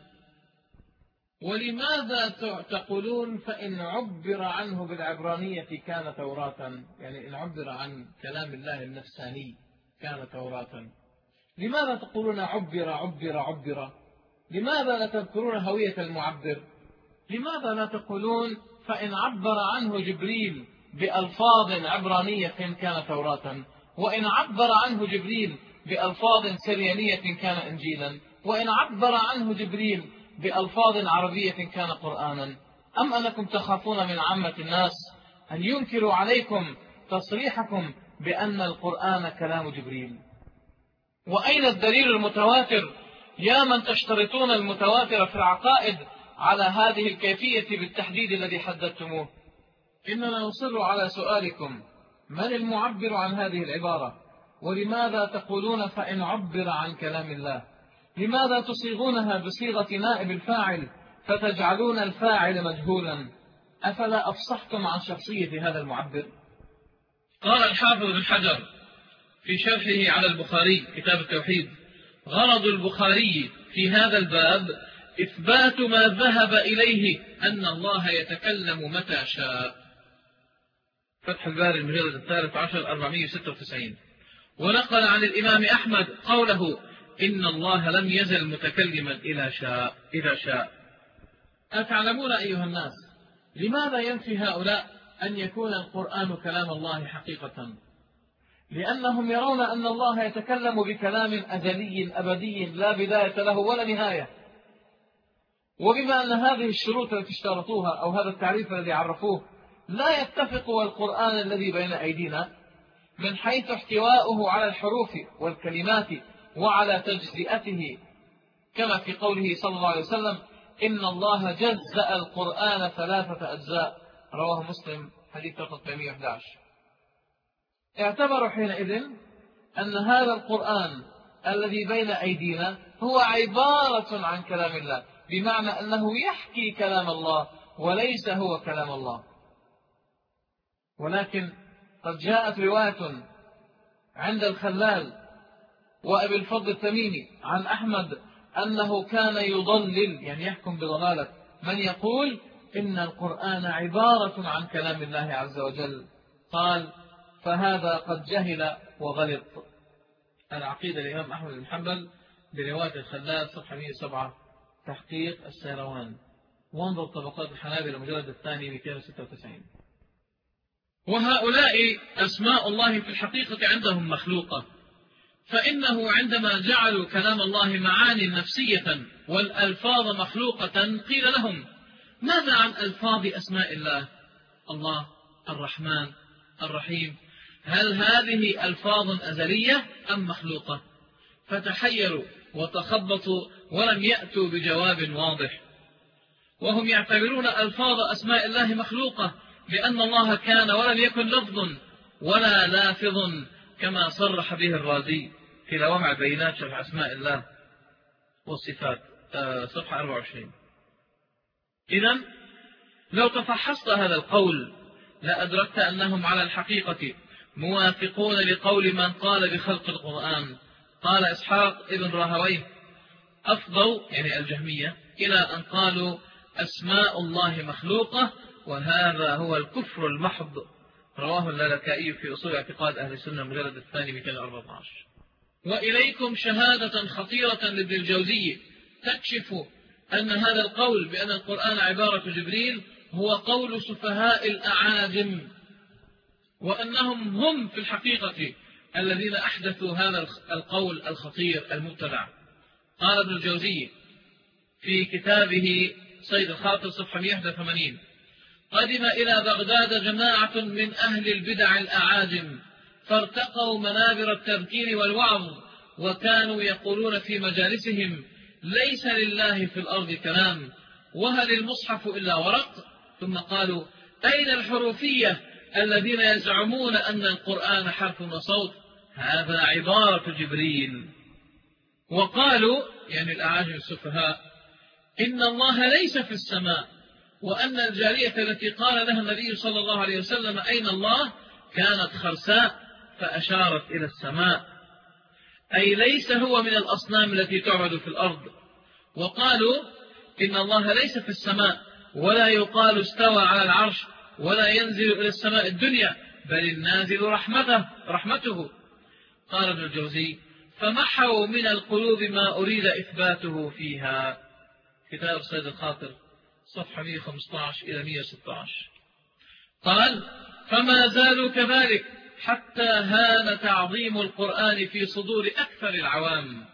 ولماذا تقولون فإن عبر عنه بالعبرانية كان توراة؟ يعني إن عبر عن كلام الله النفساني كان توراة. لماذا تقولون عبر عبر عبر؟ لماذا لا تذكرون هوية المعبر؟ لماذا لا تقولون فإن عبر عنه جبريل بألفاظ عبرانية كان توراة، وإن عبر عنه جبريل بألفاظ سريانية كان إنجيلا، وإن عبر عنه جبريل بألفاظ عربية كان قرآنا؟ أم أنكم تخافون من عامة الناس أن ينكروا عليكم تصريحكم بأن القرآن كلام جبريل؟ وأين الدليل المتواتر يا من تشترطون المتواتر في العقائد على هذه الكيفية بالتحديد الذي حددتموه؟ إننا نصر على سؤالكم من المعبر عن هذه العبارة؟ ولماذا تقولون فإن عبر عن كلام الله؟ لماذا تصيغونها بصيغة نائب الفاعل فتجعلون الفاعل مجهولا؟ أفلا أفصحتم عن شخصية هذا المعبر؟ قال الحافظ بن حجر في شرحه على البخاري كتاب التوحيد: غرض البخاري في هذا الباب إثبات ما ذهب إليه أن الله يتكلم متى شاء. فتح الباري المجلد الثالث عشر أربعمائة وستة وتسعين. ونقل عن الإمام أحمد قوله: إن الله لم يزل متكلما إلى شاء إذا شاء. أتعلمون أيها الناس لماذا ينفي هؤلاء أن يكون القرآن كلام الله حقيقة، لأنهم يرون أن الله يتكلم بكلام أزلي أبدي لا بداية له ولا نهاية. وبما أن هذه الشروط التي اشترطوها أو هذا التعريف الذي عرفوه لا يتفق والقرآن الذي بين أيدينا من حيث احتواؤه على الحروف والكلمات وعلى تجزئته، كما في قوله صلى الله عليه وسلم: إن الله جزأ القرآن ثلاثة أجزاء، رواه مسلم حديث رقم ثمانمائة وأحد عشر. اعتبروا حينئذ أن هذا القرآن الذي بين أيدينا هو عبارة عن كلام الله، بمعنى أنه يحكي كلام الله وليس هو كلام الله. ولكن قد جاءت رواية عند الخلال وأبي الفضل التميمي عن أحمد أنه كان يضلل، يعني يحكم بضلالة من يقول إن القرآن عبارة عن كلام الله عز وجل. قال: فهذا قد جهل وغلط. العقيدة الإمام أحمد بن حنبل برواية الخلال صفحة مئة وسبعة تحقيق السيروان، وانظر طبقات الحنابلة المجلد الثاني مئتين وستة وتسعين. وهؤلاء أسماء الله في الحقيقة عندهم مخلوقة، فإنه عندما جعلوا كلام الله معاني نفسية والألفاظ مخلوقة قيل لهم: ماذا عن ألفاظ أسماء الله؟ الله، الرحمن، الرحيم، هل هذه ألفاظ أزلية أم مخلوقة؟ فتحيروا وتخبطوا ولم يأتوا بجواب واضح، وهم يعتبرون ألفاظ أسماء الله مخلوقة لأن الله كان ولم يكن لفظ ولا لافظ، كما صرح به الرازي في لوامع البينات شرح أسماء الله والصفات صفحة أربعة وعشرين. إذن لو تفحصت هذا القول لأدركت أنهم على الحقيقة موافقون لقول من قال بخلق القرآن. قال إسحاق ابن راهويه: أفضوا، يعني الجهمية، إلى أن قالوا أسماء الله مخلوقة، وهذا هو الكفر المحض. رواه اللالكائي في أصول اعتقاد أهل السنة المجلد الثاني مئتين وأربعة عشر. وإليكم شهادة خطيرة لابن الجوزي تكشف أن هذا القول بأن القرآن عبارة جبريل هو قول سفهاء الأعاجم، وأنهم هم في الحقيقة الذين أحدثوا هذا القول الخطير المبتدع. قال ابن الجوزي في كتابه صيد الخاطر صفحة مئة وواحد وثمانين: قدم إلى بغداد جماعة من أهل البدع الأعاجم فارتقوا منابر التذكير والوعظ، وكانوا يقولون في مجالسهم: ليس لله في الأرض كلام، وهل المصحف إلا ورق؟ ثم قالوا: أين الحروفية الذين يزعمون أن القرآن حرف وصوت؟ هذا عبارة جبريل. وقالوا، يعني الأعاجم السفهاء، إن الله ليس في السماء، وأن الجارية التي قال لها النبي صلى الله عليه وسلم: أين الله؟ كانت خرساء فأشارت إلى السماء، أي ليس هو من الأصنام التي تعبد في الأرض. وقالوا إن الله ليس في السماء، ولا يقال استوى على العرش، ولا ينزل إلى السماء الدنيا، بل النازل رحمته رحمته. قال ابن الجوزي: فمحوا من القلوب ما أريد إثباته فيها. كتاب صيد الخاطر صفحة مئة وخمسة عشر إلى مئة وستة عشر. قال: فما زالوا كذلك حتى هان تعظيم القرآن في صدور أكثر العوام.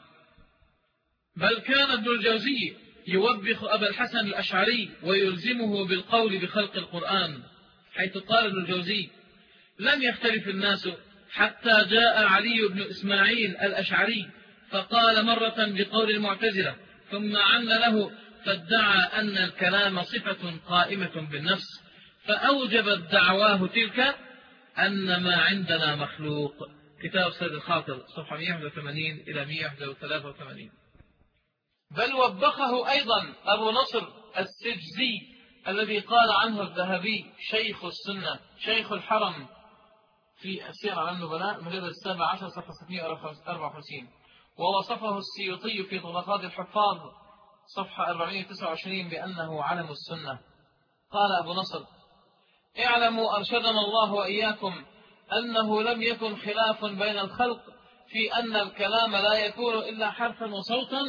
بل كان ابن الجوزي يوبخ أبا الحسن الأشعري ويلزمه بالقول بخلق القرآن، حيث قال ابن الجوزي: لم يختلف الناس حتى جاء علي بن إسماعيل الأشعري فقال مرة بقول المعتزلة، ثم عن له فادعى أن الكلام صفة قائمة بالنفس، فأوجبت دعواه تلك أن ما عندنا مخلوق. كتاب صيد الخاطر صفحة مئة وواحد وثمانين إلى مئة وواحد وثلاثة وثمانين. بل وبخه أيضا أبو نصر السجزي الذي قال عنه الذهبي شيخ السنة شيخ الحرم في السير على النبلاء مجلد السابع عشر صفحة ستمائة وأربعة وخمسين، ووصفه السيوطي في طبقات الحفاظ صفحة أربعمائة وتسعة وعشرين بأنه علم السنة. قال أبو نصر: اعلموا أرشدنا الله وإياكم أنه لم يكن خلاف بين الخلق في أن الكلام لا يكون إلا حرفا وصوتا،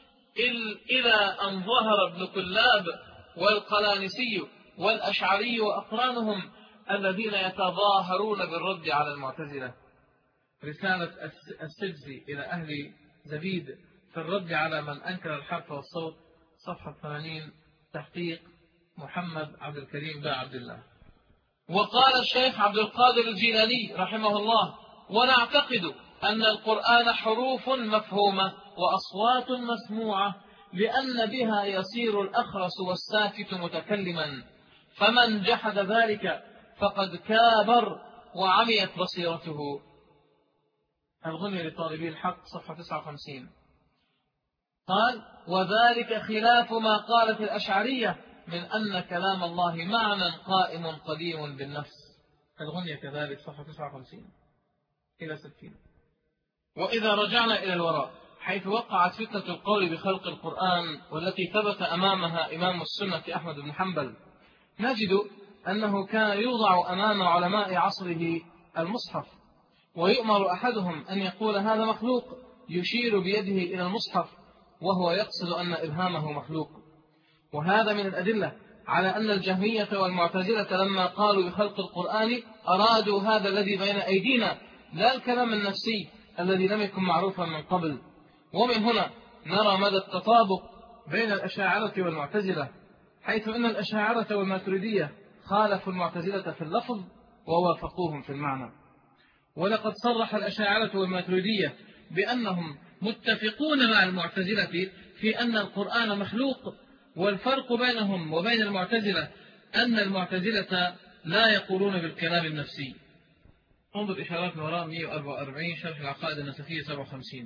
إلى أن ظهر ابن كلاب والقلانسي والأشعري وأقرانهم الذين يتظاهرون بالرد على المعتزلة. رسالة السجزي إلى أهل زبيد في الرد على من أنكر الحرف والصوت، صفحة ثمانين، تحقيق محمد عبد الكريم با عبد الله. وقال الشيخ عبد القادر الجيلاني رحمه الله: ونعتقد أن القرآن حروف مفهومة وأصوات مسموعة، لأن بها يصير الأخرس والساكت متكلما، فمن جحد ذلك فقد كابر وعميت بصيرته. الغنية لطالبي الحق، صفحة تسعة وخمسين. قال: وذلك خلاف ما قالت الأشعرية من أن كلام الله معنى قائم قديم بالنفس. الغنية كذلك، صفحة تسعة وخمسين إلى ستين. وإذا رجعنا إلى الوراء حيث وقعت فتنة القول بخلق القرآن والتي ثبت أمامها إمام السنة أحمد بن حنبل، نجد أنه كان يوضع أمام علماء عصره المصحف، ويؤمر أحدهم أن يقول هذا مخلوق يشير بيده إلى المصحف وهو يقصد أن إبهامه مخلوق. وهذا من الأدلة على أن الجهمية والمعتزلة لما قالوا بخلق القرآن أرادوا هذا الذي بين أيدينا، لا الكلام النفسي الذي لم يكن معروفا من قبل. ومن هنا نرى مدى التطابق بين الأشاعرة والمعتزلة، حيث أن الأشاعرة والماتريدية خالفوا المعتزلة في اللفظ ووافقوهم في المعنى. ولقد صرح الأشاعرة والماتريدية بأنهم متفقون مع المعتزلة في أن القرآن مخلوق، والفرق بينهم وبين المعتزلة أن المعتزلة لا يقولون بالكلام النفسي. انظر إشارات وراء مئة وأربعة وأربعين، شرح العقائد النسفية سبعة وخمسين.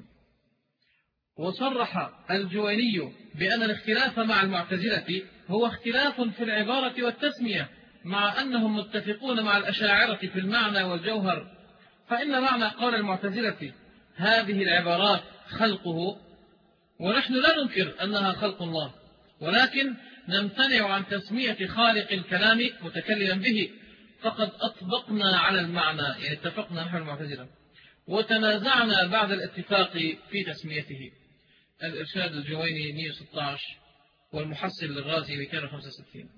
وصرح الجويني بأن الاختلاف مع المعتزلة هو اختلاف في العبارة والتسمية، مع أنهم متفقون مع الأشاعرة في المعنى والجوهر، فإن معنى قول المعتزلة هذه العبارات خلقه، ونحن لا ننكر أنها خلق الله، ولكن نمتنع عن تسمية خالق الكلام متكلما به، فقد أطبقنا على المعنى، يعني اتفقنا نحن المعتزلة وتنازعنا بعد الاتفاق في تسميته. الإرشاد الجويني مئة وستة عشر، والمحصل للرازي مئتين وخمسة وستين.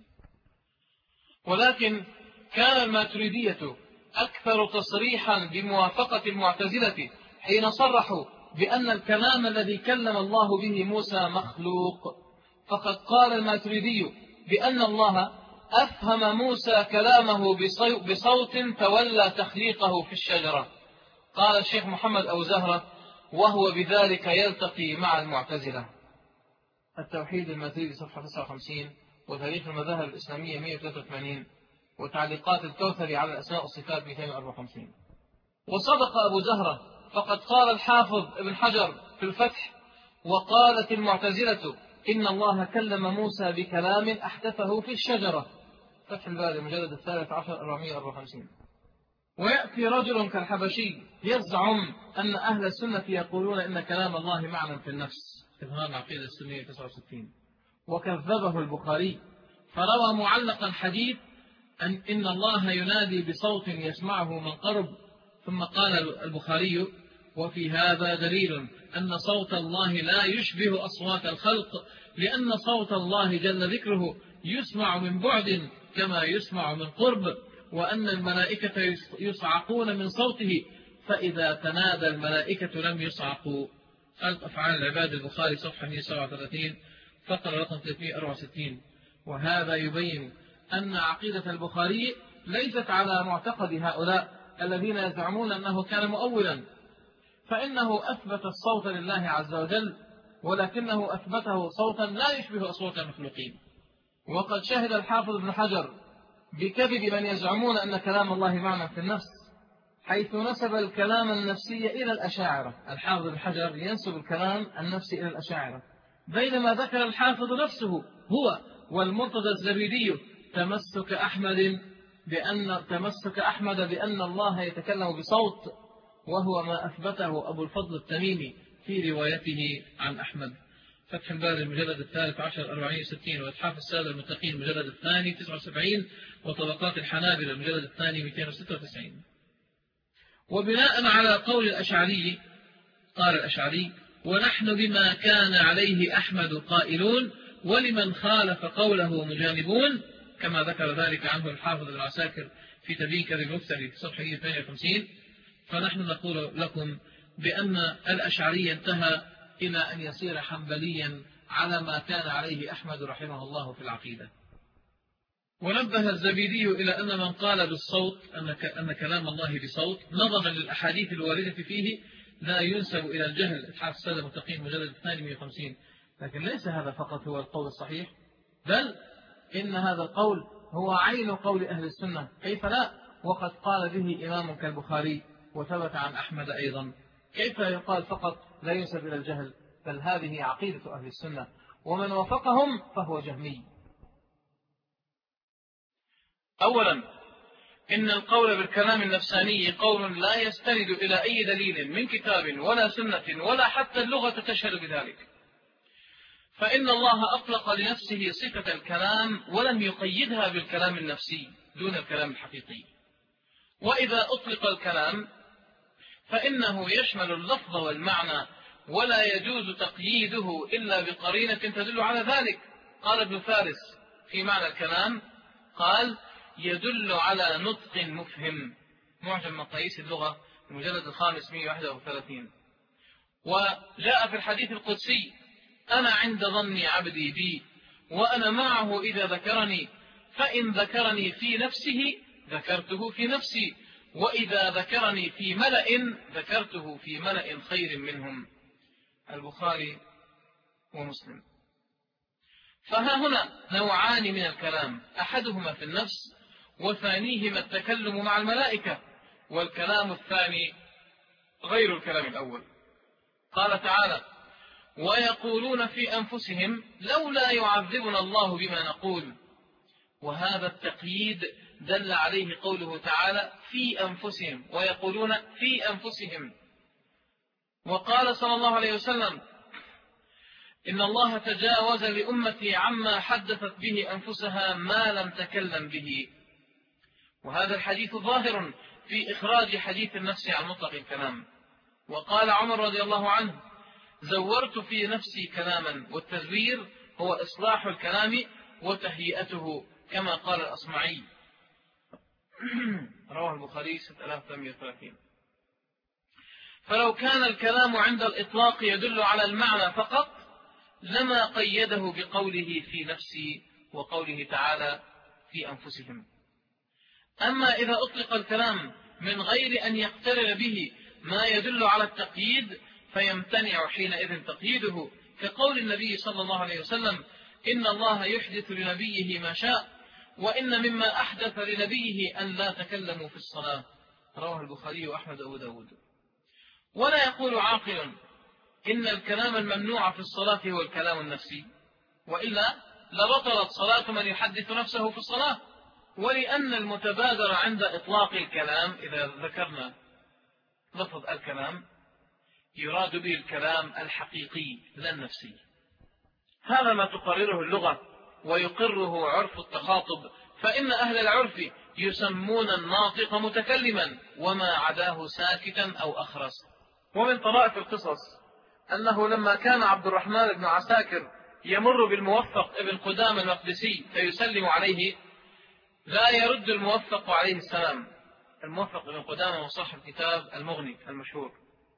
ولكن كان الماتريدية أكثر تصريحا بموافقة المعتزلة حين صرحوا بأن الكلام الذي كلم الله به موسى مخلوق، فقد قال الماتريدي بأن الله أفهم موسى كلامه بصوت تولى تخليقه في الشجرة. قال الشيخ محمد أبو زهرة: وهو بذلك يلتقي مع المعتزلة. التوحيد الماتريدي، صفحة تسعة وخمسين، وتاريخ المذاهب الإسلامية مئة وثلاثة وثمانين، وتعليقات الكوثري على الأسماء والصفات مئتين وأربعة وخمسين. وصدق أبو زهرة، فقد قال الحافظ ابن حجر في الفتح: وقالت المعتزلة إن الله كلم موسى بكلام أحدثه في الشجرة. فتح الباري مجلد الثالث عشر أربعمائة وأربعة وخمسين. ويأتي رجل كالحبشي يزعم أن أهل السنة يقولون إن كلام الله معنى في النفس، إظهار العقيدة السنية تسعة وستين. وكذبه البخاري، فروى معلقا حديث أن إن الله ينادي بصوت يسمعه من قرب، ثم قال البخاري: وفي هذا دليل أن صوت الله لا يشبه أصوات الخلق، لأن صوت الله جل ذكره يسمع من بعد كما يسمع من قرب، وأن الملائكة يصعقون من صوته، فإذا تنادى الملائكة لم يصعقوا. خلق أفعال العباد، البخاري، صفحة مئة وسبعة وثلاثين، فقرة رقم ثلاثمائة وأربعة وستين. وهذا يبين أن عقيدة البخاري ليست على معتقد هؤلاء الذين يزعمون أنه كان مؤولا، فإنه أثبت الصوت لله عز وجل، ولكنه أثبته صوتا لا يشبه أصوات المخلوقين. وقد شهد الحافظ ابن حجر بكذب من يزعمون أن كلام الله معنى في النفس، حيث نسب الكلام النفسي إلى الأشاعرة. الحافظ ابن حجر ينسب الكلام النفسي إلى الأشاعرة، بينما ذكر الحافظ نفسه هو والمرتضى الزبيدي تمسك أحمد بأن تمسك أحمد بأن الله يتكلم بصوت، وهو ما أثبته أبو الفضل التميمي في روايته عن أحمد. فتح الباري المجلد الثالث عشر أربعمائة وستين، وإتحاف السادة المتقين المجلد الثاني تسعة وسبعين، وطبقات الحنابلة المجلد الثاني مئتين وستة وتسعين. وبناء على قول الأشعري قال الأشعري: ونحن بما كان عليه أحمد قائلون، ولمن خالف قوله مجانبون، كما ذكر ذلك عنه الحافظ بن عساكر في تبيين كذب المفتري في صفحة اثنين وخمسين، فنحن نقول لكم بأن الأشعري انتهى إلى أن يصير حنبليا على ما كان عليه أحمد رحمه الله في العقيدة. ونبه الزبيدي إلى أن من قال بالصوت أن كلام الله بصوت نظرا للأحاديث الواردة فيه لا ينسب إلى الجهل. إتحاف السادة المتقين مجلد اثنين وخمسين. لكن ليس هذا فقط هو القول الصحيح، بل إن هذا القول هو عين قول أهل السنة، كيف لا وقد قال به إمام كالبخاري وثبت عن أحمد أيضا. كيف يقال فقط لا ينسب إلى الجهل؟ بل هذه عقيدة أهل السنة، ومن وافقهم فهو جهمي. أولا، إن القول بالكلام النفساني قول لا يستند إلى أي دليل من كتاب ولا سنة ولا حتى اللغة تشهد بذلك، فإن الله أطلق لنفسه صفة الكلام ولم يقيدها بالكلام النفسي دون الكلام الحقيقي. وإذا أطلق الكلام فإنه يشمل اللفظ والمعنى، ولا يجوز تقييده إلا بقرينة تدل على ذلك. قال ابن فارس في معنى الكلام، قال يدل على نطق مفهم، معجم مقاييس اللغة المجلد الخامس مئة وواحد وثلاثين. وجاء في الحديث القدسي: أنا عند ظن عبدي بي وأنا معه إذا ذكرني، فإن ذكرني في نفسه ذكرته في نفسي، وإذا ذكرني في ملأ ذكرته في ملأ خير منهم. البخاري ومسلم. فها هنا نوعان من الكلام، أحدهما في النفس وثانيهما التكلم مع الملائكة، والكلام الثاني غير الكلام الأول. قال تعالى: ويقولون في أنفسهم لولا يعذبنا الله بما نقول. وهذا التقييد دل عليه قوله تعالى في أنفسهم، ويقولون في أنفسهم. وقال صلى الله عليه وسلم: إن الله تجاوز لأمتي عما حدثت به أنفسها ما لم تكلم به. وهذا الحديث ظاهر في إخراج حديث النفس عن مطلق الكلام. وقال عمر رضي الله عنه: زورت في نفسي كلاما، والتزوير هو إصلاح الكلام وتهيئته، كما قال الأصمعي. رواه البخاري ستة آلاف وثمانمئة وثلاثين. فلو كان الكلام عند الإطلاق يدل على المعنى فقط لما قيده بقوله في نفسي وقوله تعالى في أنفسهم. أما إذا أطلق الكلام من غير أن يقترن به ما يدل على التقييد فيمتنع حينئذ تقييده، كقول النبي صلى الله عليه وسلم: إن الله يحدث لنبيه ما شاء، وإن مما أحدث لنبيه أن لا تكلموا في الصلاة. رواه البخاري وأحمد وأبو داود. ولا يقول عاقل إن الكلام الممنوع في الصلاة هو الكلام النفسي، وإلا لبطلت صلاة من يحدث نفسه في الصلاة. ولأن المتبادر عند إطلاق الكلام إذا ذكرنا لفظ الكلام يراد به الكلام الحقيقي لا النفسي. هذا ما تقرره اللغة ويقره عرف التخاطب، فإن أهل العرف يسمون الناطق متكلما وما عداه ساكتا أو أخرس. ومن طرائف القصص أنه لما كان عبد الرحمن بن عساكر يمر بالموفق ابن قدامة المقدسي فيسلم عليه لا يرد الموفق عليه السلام. الموفق ابن قدامة صاحب كتاب المغني المشهور،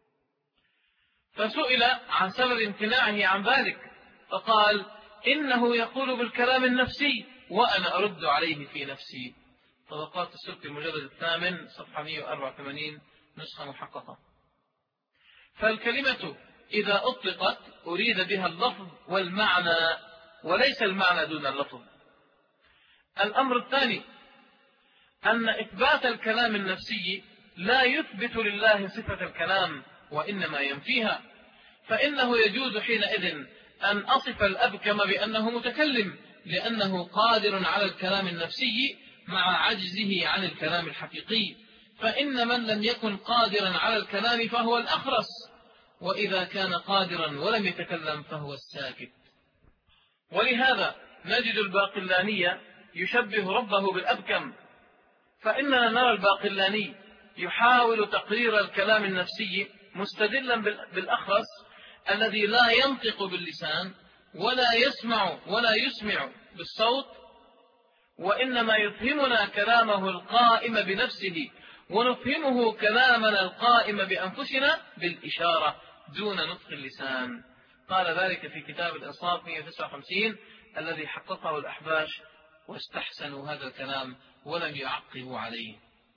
فسئل عن سبب امتناعه عن ذلك فقال: إنه يقول بالكلام النفسي وأنا أرد عليه في نفسي. طبقات السبكي المجلد الثامن صفحة مئة وأربعة وثمانين نسخة محققة. فالكلمة إذا أطلقت أريد بها اللفظ والمعنى وليس المعنى دون اللفظ. الأمر الثاني أن إثبات الكلام النفسي لا يثبت لله صفة الكلام وإنما ينفيها، فإنه يجوز حينئذ أن أصف الأبكم بأنه متكلم لأنه قادر على الكلام النفسي مع عجزه عن الكلام الحقيقي، فإن من لم يكن قادرا على الكلام فهو الأخرس، وإذا كان قادرا ولم يتكلم فهو الساكت. ولهذا نجد الباقلانية يشبه ربه بالأبكم، فإننا نرى الباقلاني يحاول تقرير الكلام النفسي مستدلا بالأخرس الذي لا ينطق باللسان ولا يسمع ولا يسمع بالصوت، وإنما يفهمنا كلامه القائم بنفسه ونفهمه كلامنا القائم بأنفسنا بالإشارة دون نطق اللسان. قال ذلك في كتاب الإنصاف مئة وتسعة وخمسين الذي حققه الأحباش واستحسنوا هذا الكلام ولم يعقبوا عليه.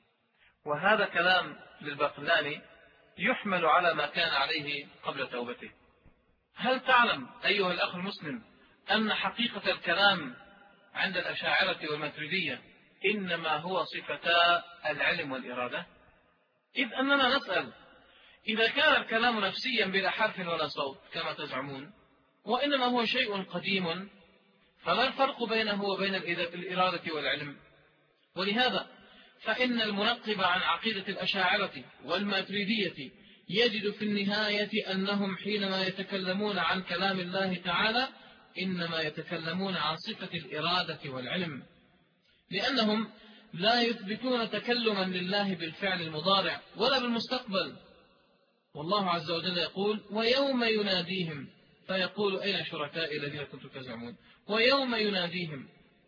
وهذا كلام للباقلاني يحمل على ما كان عليه قبل توبته. هل تعلم أيها الأخ المسلم أن حقيقة الكلام عند الأشاعرة والماتريدية إنما هو صفتا العلم والإرادة؟ إذ أننا نسأل إذا كان الكلام نفسيا بلا حرف ولا صوت كما تزعمون وإنما هو شيء قديم، فما الفرق بينه وبين الإرادة والعلم؟ ولهذا فإن المنقب عن عقيدة الأشاعرة والماتريدية يجد في النهاية أنهم حينما يتكلمون عن كلام الله تعالى إنما يتكلمون عن صفة الإرادة والعلم، لأنهم لا يثبتون تكلما لله بالفعل المضارع ولا بالمستقبل. والله عز وجل يقول ويوم يناديهم فيقول أين شركائي الذين كنتم تزعمون، ويوم يناديهم.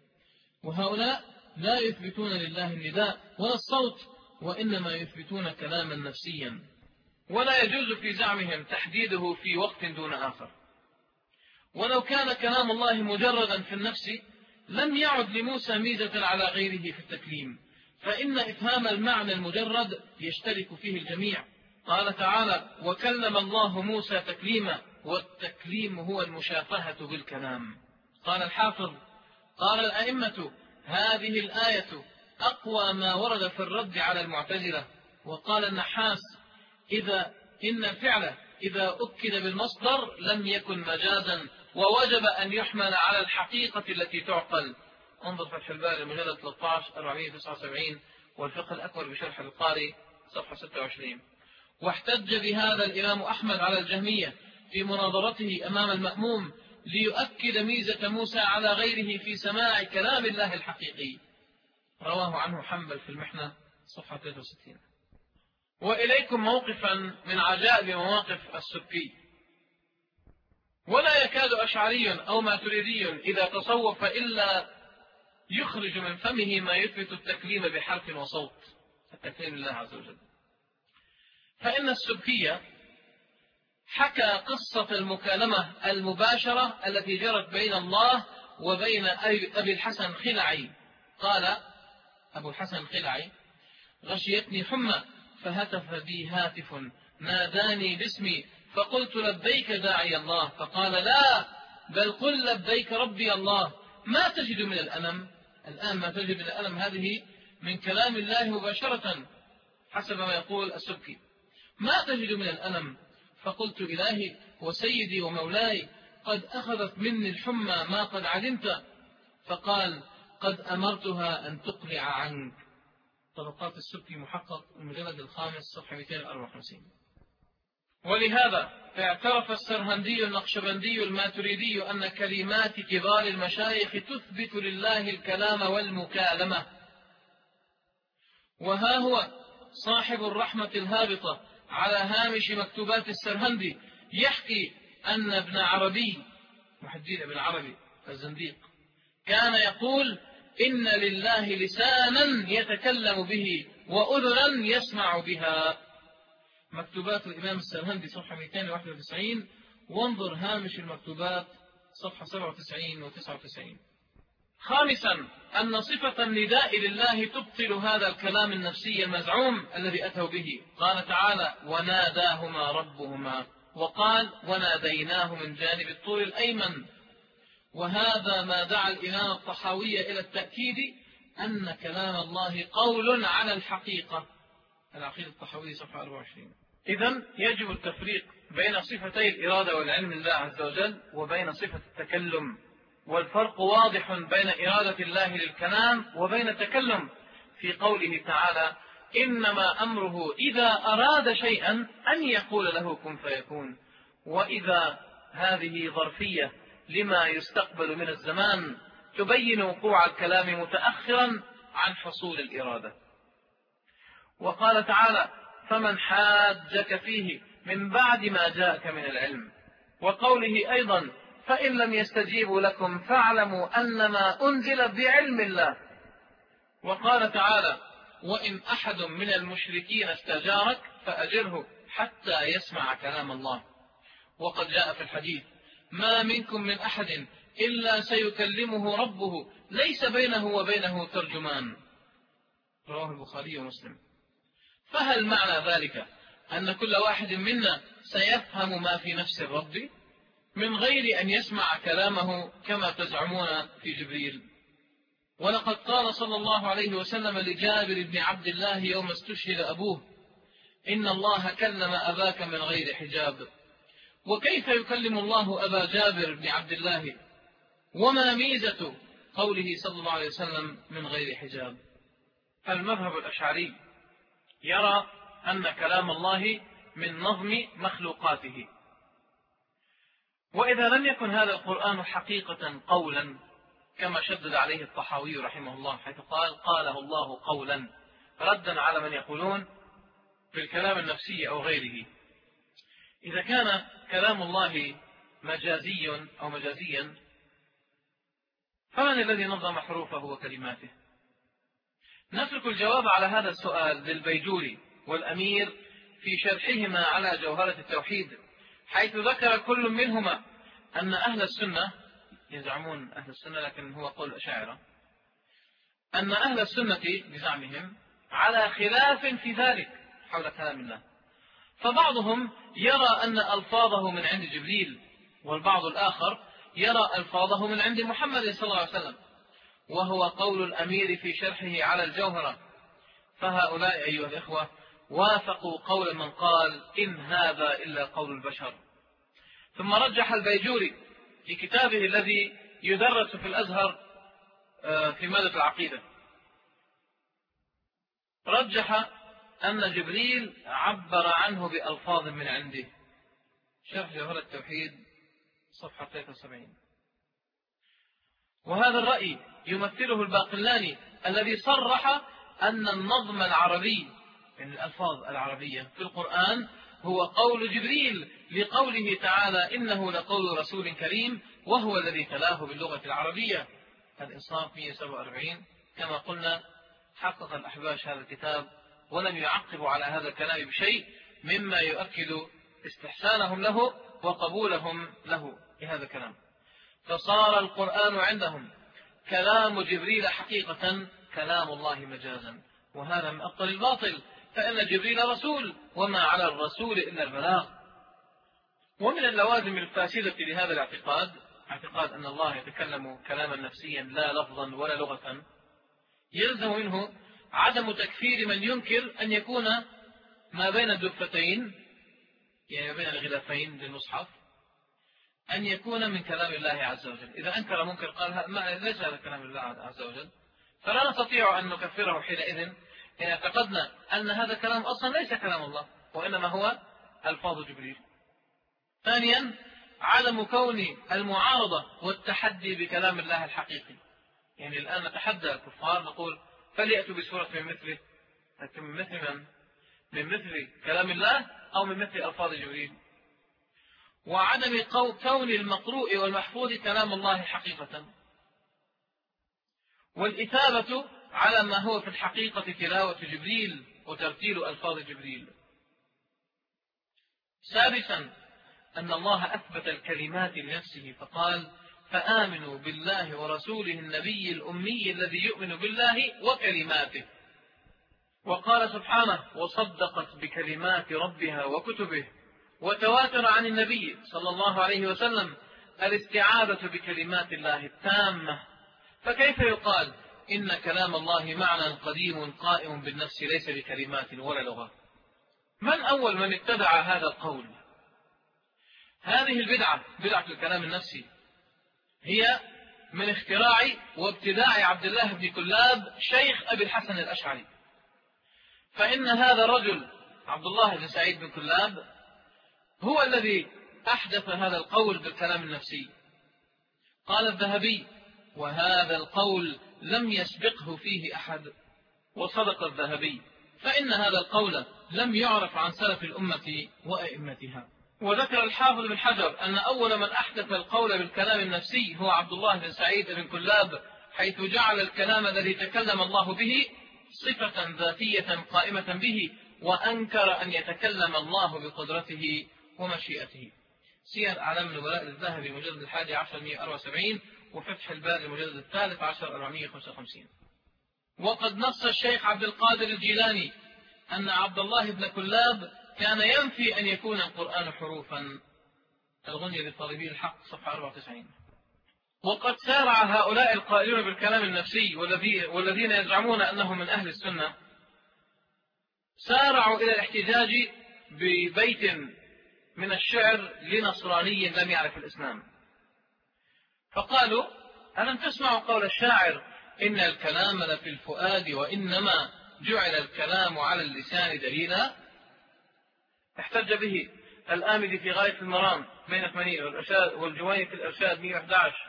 وهؤلاء لا يثبتون لله النداء ولا الصوت، وإنما يثبتون كلاما نفسيا، ولا يجوز في زعمهم تحديده في وقت دون آخر. ولو كان كلام الله مجردا في النفس لم يعد لموسى ميزة على غيره في التكليم، فإن إفهام المعنى المجرد يشترك فيه الجميع. قال تعالى وكلم الله موسى تكليما، والتكليم هو المشافهة بالكلام. قال الحافظ قال الأئمة هذه الآية أقوى ما ورد في الرد على المعتزلة. وقال النحاس إذا إن الفعل إذا أكد بالمصدر لم يكن مجازا ووجب أن يحمل على الحقيقة التي تعقل. انظر فتح الباري المجلد ثلاثة عشر أربعمئة وتسعة وسبعين والفقه الأكبر بشرح القاري صفحة ستة وعشرين. واحتج بهذا الإمام أحمد على الجهمية في مناظرته أمام المأموم ليؤكد ميزة موسى على غيره في سماع كلام الله الحقيقي. رواه عنه حنبل في المحنة صفحة ثلاثة وستين. وإليكم موقفا من عجائب مواقف السبكي. ولا يكاد أشعري أو ماتريدي إذا تصوف إلا يخرج من فمه ما يثبت التكليم بحرف وصوت، التكليم لله عز وجل. فإن السبكية حكى قصة المكالمة المباشرة التي جرت بين الله وبين أبي الحسن خلعي. قال أبو الحسن خلعي غشيتني حمى فهتف بي هاتف ناداني باسمي فقلت لبيك داعي الله، فقال لا بل قل لبيك ربي الله. ما تجد من الألم؟ الآن ما تجد من الألم هذه من كلام الله مباشرة حسب ما يقول السبكي. ما تجد من الألم؟ فقلت إلهي وسيدي ومولاي قد أخذت مني الحمى ما قد علمت. فقال قد أمرتها أن تقلع عنك. طبقات السبكي محقق المجلد الخامس صفحة مئتين وأربعة وخمسين. ولهذا اعترف السرهندي النقشبندي الماتريدي أن كلمات كبار المشايخ تثبت لله الكلام والمكالمة. وها هو صاحب الرحمة الهابطة على هامش مكتوبات السرهندي يحكي أن ابن عربي محي الدين بن عربي الزنديق كان يقول إن لله لسانا يتكلم به وأذنا يسمع بها. مكتوبات الإمام السرهندي صفحة مئتين وواحد وتسعين، وانظر هامش المكتوبات صفحة سبعة وتسعين وتسعة وتسعين. خامسا أن صفة النداء لله تبطل هذا الكلام النفسي المزعوم الذي أتوا به. قال تعالى وناداهما ربهما، وقال وناديناه من جانب الطور الأيمن. وهذا ما دعا الإمام الطحاوي إلى التأكيد أن كلام الله قول على الحقيقة. العقيدة الطحاوية صفحة أربعة وعشرين. إذن يجب التفريق بين صفتي الإرادة والعلم لله عز وجل وبين صفة التكلم، والفرق واضح بين إرادة الله للكلام وبين التكلم في قوله تعالى إنما أمره إذا أراد شيئا أن يقول له كن فيكون. وإذا هذه ظرفية لما يستقبل من الزمان تبين وقوع الكلام متأخرا عن حصول الإرادة. وقال تعالى فمن حاجك فيه من بعد ما جاءك من العلم. وقوله أيضا فإن لم يستجيبوا لكم فاعلموا أنما أنزل بعلم الله وقال تعالى: وإن أحد من المشركين استجارك فأجره حتى يسمع كلام الله. وقد جاء في الحديث: ما منكم من أحد إلا سيكلمه ربه ليس بينه وبينه ترجمان. رواه البخاري ومسلم. فهل معنى ذلك أن كل واحد منا سيفهم ما في نفس الرب من غير أن يسمع كلامه كما تزعمون في جبريل؟ ولقد قال صلى الله عليه وسلم لجابر بن عبد الله يوم استشهد أبوه: إن الله كلم أباك من غير حجاب. وكيف يكلم الله أبا جابر بن عبد الله؟ وما ميزة قوله صلى الله عليه وسلم من غير حجاب؟ المذهب الأشعري يرى أن كلام الله من نظم مخلوقاته، وإذا لم يكن هذا القرآن حقيقة قولا كما شدد عليه الطحاوي رحمه الله حيث قال: قاله الله قولا، ردا على من يقولون في الكلام النفسي أو غيره. إذا كان كلام الله مجازي أو مجازيا، فمن الذي نظم حروفه وكلماته؟ نترك الجواب على هذا السؤال للبيجوري والأمير في شرحهما على جوهرة التوحيد، حيث ذكر كل منهما أن أهل السنة، يزعمون أهل السنة لكن هو قول الأشاعرة، أن أهل السنة بزعمهم على خلاف في ذلك حول كلام الله. فبعضهم يرى أن ألفاظه من عند جبريل، والبعض الآخر يرى ألفاظه من عند محمد صلى الله عليه وسلم، وهو قول الأمير في شرحه على الجوهرة. فهؤلاء أيها الإخوة وافقوا قول من قال إن هذا إلا قول البشر. ثم رجح البيجوري في كتابه الذي يدرس في الأزهر في مادة العقيدة، رجح أن جبريل عبر عنه بألفاظ من عنده. شرح جوهرة التوحيد صفحة ثلاثة وسبعين. وهذا الرأي يمثله الباقلاني الذي صرح أن النظم العربي، يعني الألفاظ العربية في القرآن، هو قول جبريل، لقوله تعالى: إنه لقول رسول كريم، وهو الذي تلاه باللغة العربية. الإنصاف مئة وسبعة وأربعين. كما قلنا حقق الأحباش هذا الكتاب ولم يعقبوا على هذا الكلام بشيء مما يؤكد استحسانهم له وقبولهم له لهذا الكلام. فصار القرآن عندهم كلام جبريل حقيقة، كلام الله مجازا، وهذا من أبطل الباطل، فإن جبريل رسول وما على الرسول إلا البلاغ. ومن اللوازم الفاسدة لهذا الاعتقاد، اعتقاد أن الله يتكلم كلاما نفسيا لا لفظا ولا لغة، يلزم منه عدم تكفير من ينكر أن يكون ما بين الدفتين، يعني ما بين الغلافين للمصحف، أن يكون من كلام الله عز وجل. إذا أنكر منكر قال ما ليس هذا كلام الله عز وجل، فلا نستطيع أن نكفره حينئذ إن اعتقدنا أن هذا كلام أصلا ليس كلام الله وإنما هو ألفاظ جبريل. ثانيا، عدم كون المعارضة والتحدي بكلام الله الحقيقي. يعني الآن نتحدى الكفار نقول فليأتوا بسورة من مثله، لكن من مثل من؟ من مثل كلام الله أو من مثل ألفاظ جبريل. وعدم كون المقروء والمحفوظ كلام الله حقيقة، والإثابة على ما هو في الحقيقة تلاوة جبريل وترتيل ألفاظ جبريل. سادسا، أن الله أثبت الكلمات لنفسه فقال: فآمنوا بالله ورسوله النبي الأمي الذي يؤمن بالله وكلماته. وقال سبحانه: وصدقت بكلمات ربها وكتبه. وتواتر عن النبي صلى الله عليه وسلم الاستعاذة بكلمات الله التامة. فكيف يقال إن كلام الله معنى قديم قائم بالنفس ليس بكلمات ولا لغة؟ من أول من ابتدع هذا القول؟ هذه البدعة، بدعة الكلام النفسي، هي من اختراع وابتداع عبد الله بن كلاب شيخ أبي الحسن الأشعري. فإن هذا الرجل عبد الله بن سعيد بن كلاب هو الذي أحدث هذا القول بالكلام النفسي. قال الذهبي: وهذا القول لم يسبقه فيه أحد. وصدق الذهبي، فإن هذا القول لم يعرف عن سلف الأمة وأئمتها. وذكر الحافظ بن حجر أن أول من أحدث القول بالكلام النفسي هو عبد الله بن سعيد بن كلاب، حيث جعل الكلام الذي تكلم الله به صفة ذاتية قائمة به، وأنكر أن يتكلم الله بقدرته ومشيئته. سير أعلام النبلاء للذهبي مجلد الحادي عشر مئة وأربعة وسبعين، وفتح الباري المجلد الثالث عشر أربعمئة وخمسة وخمسين. وقد نص الشيخ عبد القادر الجيلاني أن عبد الله بن كلاب كان ينفي أن يكون القرآن حروفا. الغنية للطالبين الحق صفحة أربعة وتسعين. وقد سارع هؤلاء القائلون بالكلام النفسي والذين يزعمون أنهم من أهل السنة، سارعوا إلى الاحتجاج ببيت من الشعر لنصراني لم يعرف الإسلام، فقالوا: ألم تسمعوا قول الشاعر إن الكلام لفي الفؤاد وإنما جعل الكلام على اللسان دليلا؟ احتج به الآمدي في غاية المرام بين ثمانين والجويني في الإرشاد مئة وأحد عشر.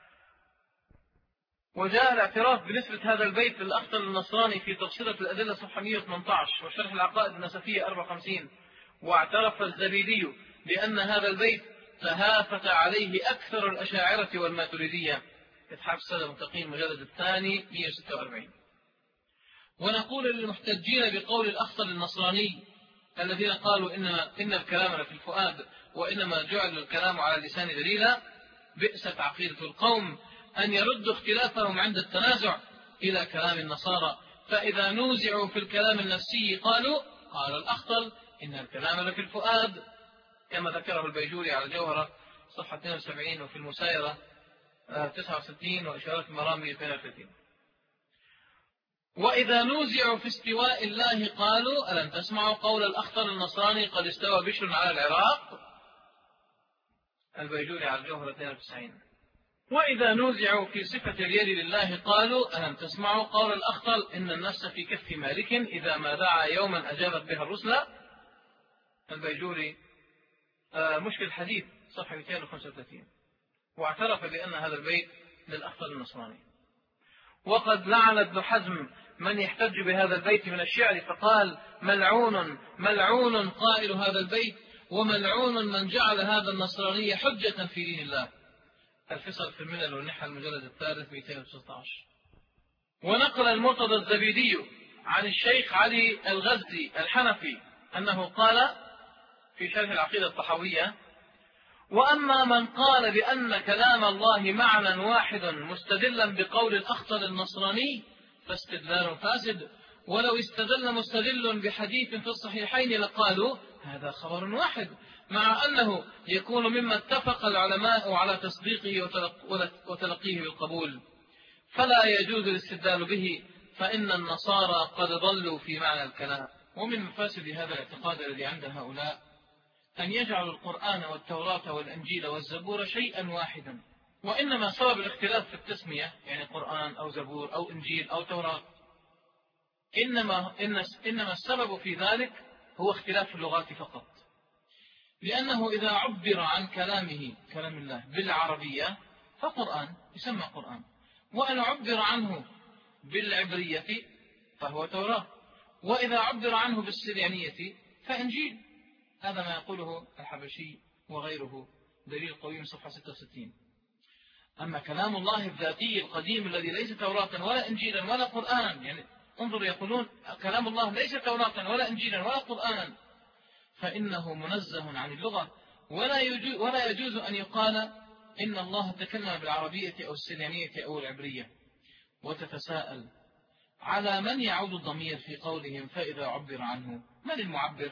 وجاء الاعتراف بنسبة هذا البيت للأخطل النصراني في تفصيلة الأدلة صفحة مئة وثمانية عشر وشرح العقائد النسفية أربعة وخمسين. واعترف الزبيدي بأن هذا البيت تهافت عليه أكثر الأشاعرة والماتريدية. إتحاف السادة المتقين مجلد الثاني مئة وستة وأربعين. ونقول للمحتجين بقول الأخطل النصراني الذين قالوا إنما إن الكلام في الفؤاد وإنما جعل الكلام على اللسان دليلا: بئست عقيدة القوم أن يردوا اختلافهم عند التنازع إلى كلام النصارى، فإذا نوزعوا في الكلام النفسي قالوا: قال الأخطل إن الكلام لفي الفؤاد، كما ذكره البيجوري على الجوهرة صفحة اثنين وسبعين، وفي المسايرة تسعة وستين، وإشارات المرام اثنين وثلاثين. وإذا نوزعوا في استواء الله قالوا: ألم تسمعوا قول الأخطل النصراني قد استوى بشر على العراق؟ البيجوري على الجوهرة اثنين وتسعين. وإذا نوزعوا في صفة اليد لله قالوا: ألم تسمعوا قول الأخطل إن النفس في كف مالك إذا ما دعا يوما أجابت بها الرسل؟ البيجوري مشكل الحديث صفحة مئتين وخمسة وثلاثين. واعترف بأن هذا البيت للأخطل النصراني. وقد لعن ابن حزم من يحتج بهذا البيت من الشعر، فقال: ملعون ملعون قائل هذا البيت، وملعون من جعل هذا النصراني حجة في دين الله. الفصل في الملل والنحى المجلد الثالث مئتين وتسعة عشر. ونقل المرتضى الزبيدي عن الشيخ علي الغزي الحنفي أنه قال في شرح العقيدة الطحاوية: وأما من قال بأن كلام الله معنى واحد مستدلا بقول الأخطل النصراني فاستدلال فاسد، ولو استدل مستدل بحديث في الصحيحين لقالوا هذا خبر واحد، مع أنه يكون مما اتفق العلماء على تصديقه وتلقيه بالقبول، فلا يجوز الاستدلال به، فإن النصارى قد ضلوا في معنى الكلام. ومن مفاسد هذا الاعتقاد الذي عند هؤلاء أن يجعلوا القرآن والتوراة والأنجيل والزبور شيئا واحدا، وإنما سبب الاختلاف في التسمية، يعني قرآن أو زبور أو إنجيل أو توراة، إنما, إنما السبب في ذلك هو اختلاف اللغات فقط. لأنه إذا عبر عن كلامه كلام الله بالعربية فقرآن يسمى قرآن، وأن عبر عنه بالعبرية فهو توراة، وإذا عبر عنه بالسريانية فإنجيل. هذا ما يقوله الحبشي وغيره، دليل قوي صفحة ستة وستين. أما كلام الله الذاتي القديم الذي ليس توراة ولا إنجيلا ولا قرآنا، يعني انظر يقولون كلام الله ليس توراة ولا إنجيلا ولا قرآنا، فإنه منزه عن اللغة، ولا يجوز, ولا يجوز أن يقال إن الله تكلم بالعربية أو السريانية أو العبرية. وتتساءل على من يعود الضمير في قولهم فإذا عبر عنه؟ من المعبر؟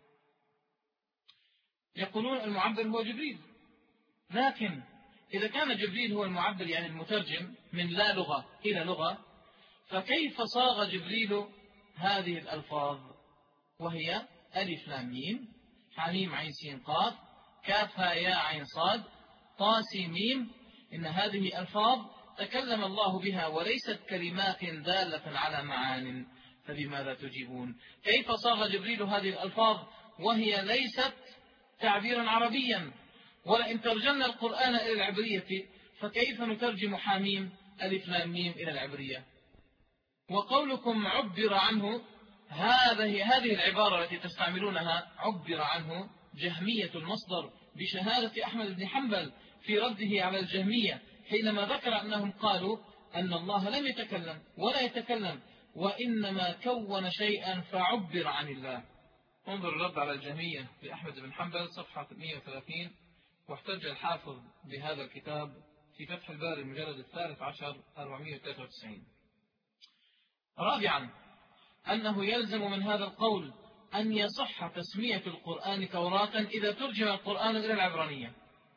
يقولون المعبر هو جبريل، لكن إذا كان جبريل هو المعبر يعني المترجم من لا لغة إلى لغة، فكيف صاغ جبريل هذه الألفاظ وهي ألف لام ميم حميم عين سين قاف كاف هاء ياء عين صاد طا سين ميم؟ إن هذه ألفاظ تكلم الله بها وليست كلمات دالة على معان، فبماذا تجيبون؟ كيف صاغ جبريل هذه الألفاظ وهي ليست تعبيرا عربيا؟ ولئن ترجمنا القرآن إلى العبرية فكيف نترجم حميم ألف لام ميم إلى العبرية؟ وقولكم عبر عنه، هذه هذه العبارة التي تستعملونها عبر عنه جهمية المصدر بشهادة أحمد بن حنبل في رده على الجهمية، حينما ذكر أنهم قالوا أن الله لم يتكلم ولا يتكلم، وإنما كون شيئا فعبر عن الله. انظر الرد على الجهمية لأحمد بن حنبل صفحة مئة وثلاثين. واحتج الحافظ بهذا الكتاب في فتح الباري المجلد الثالث عشر أربعمئة وثلاثة وتسعين. رابعا أنه يلزم من هذا القول أن يصح تسمية القرآن توراة إذا ترجم القرآن إلى العبرانية،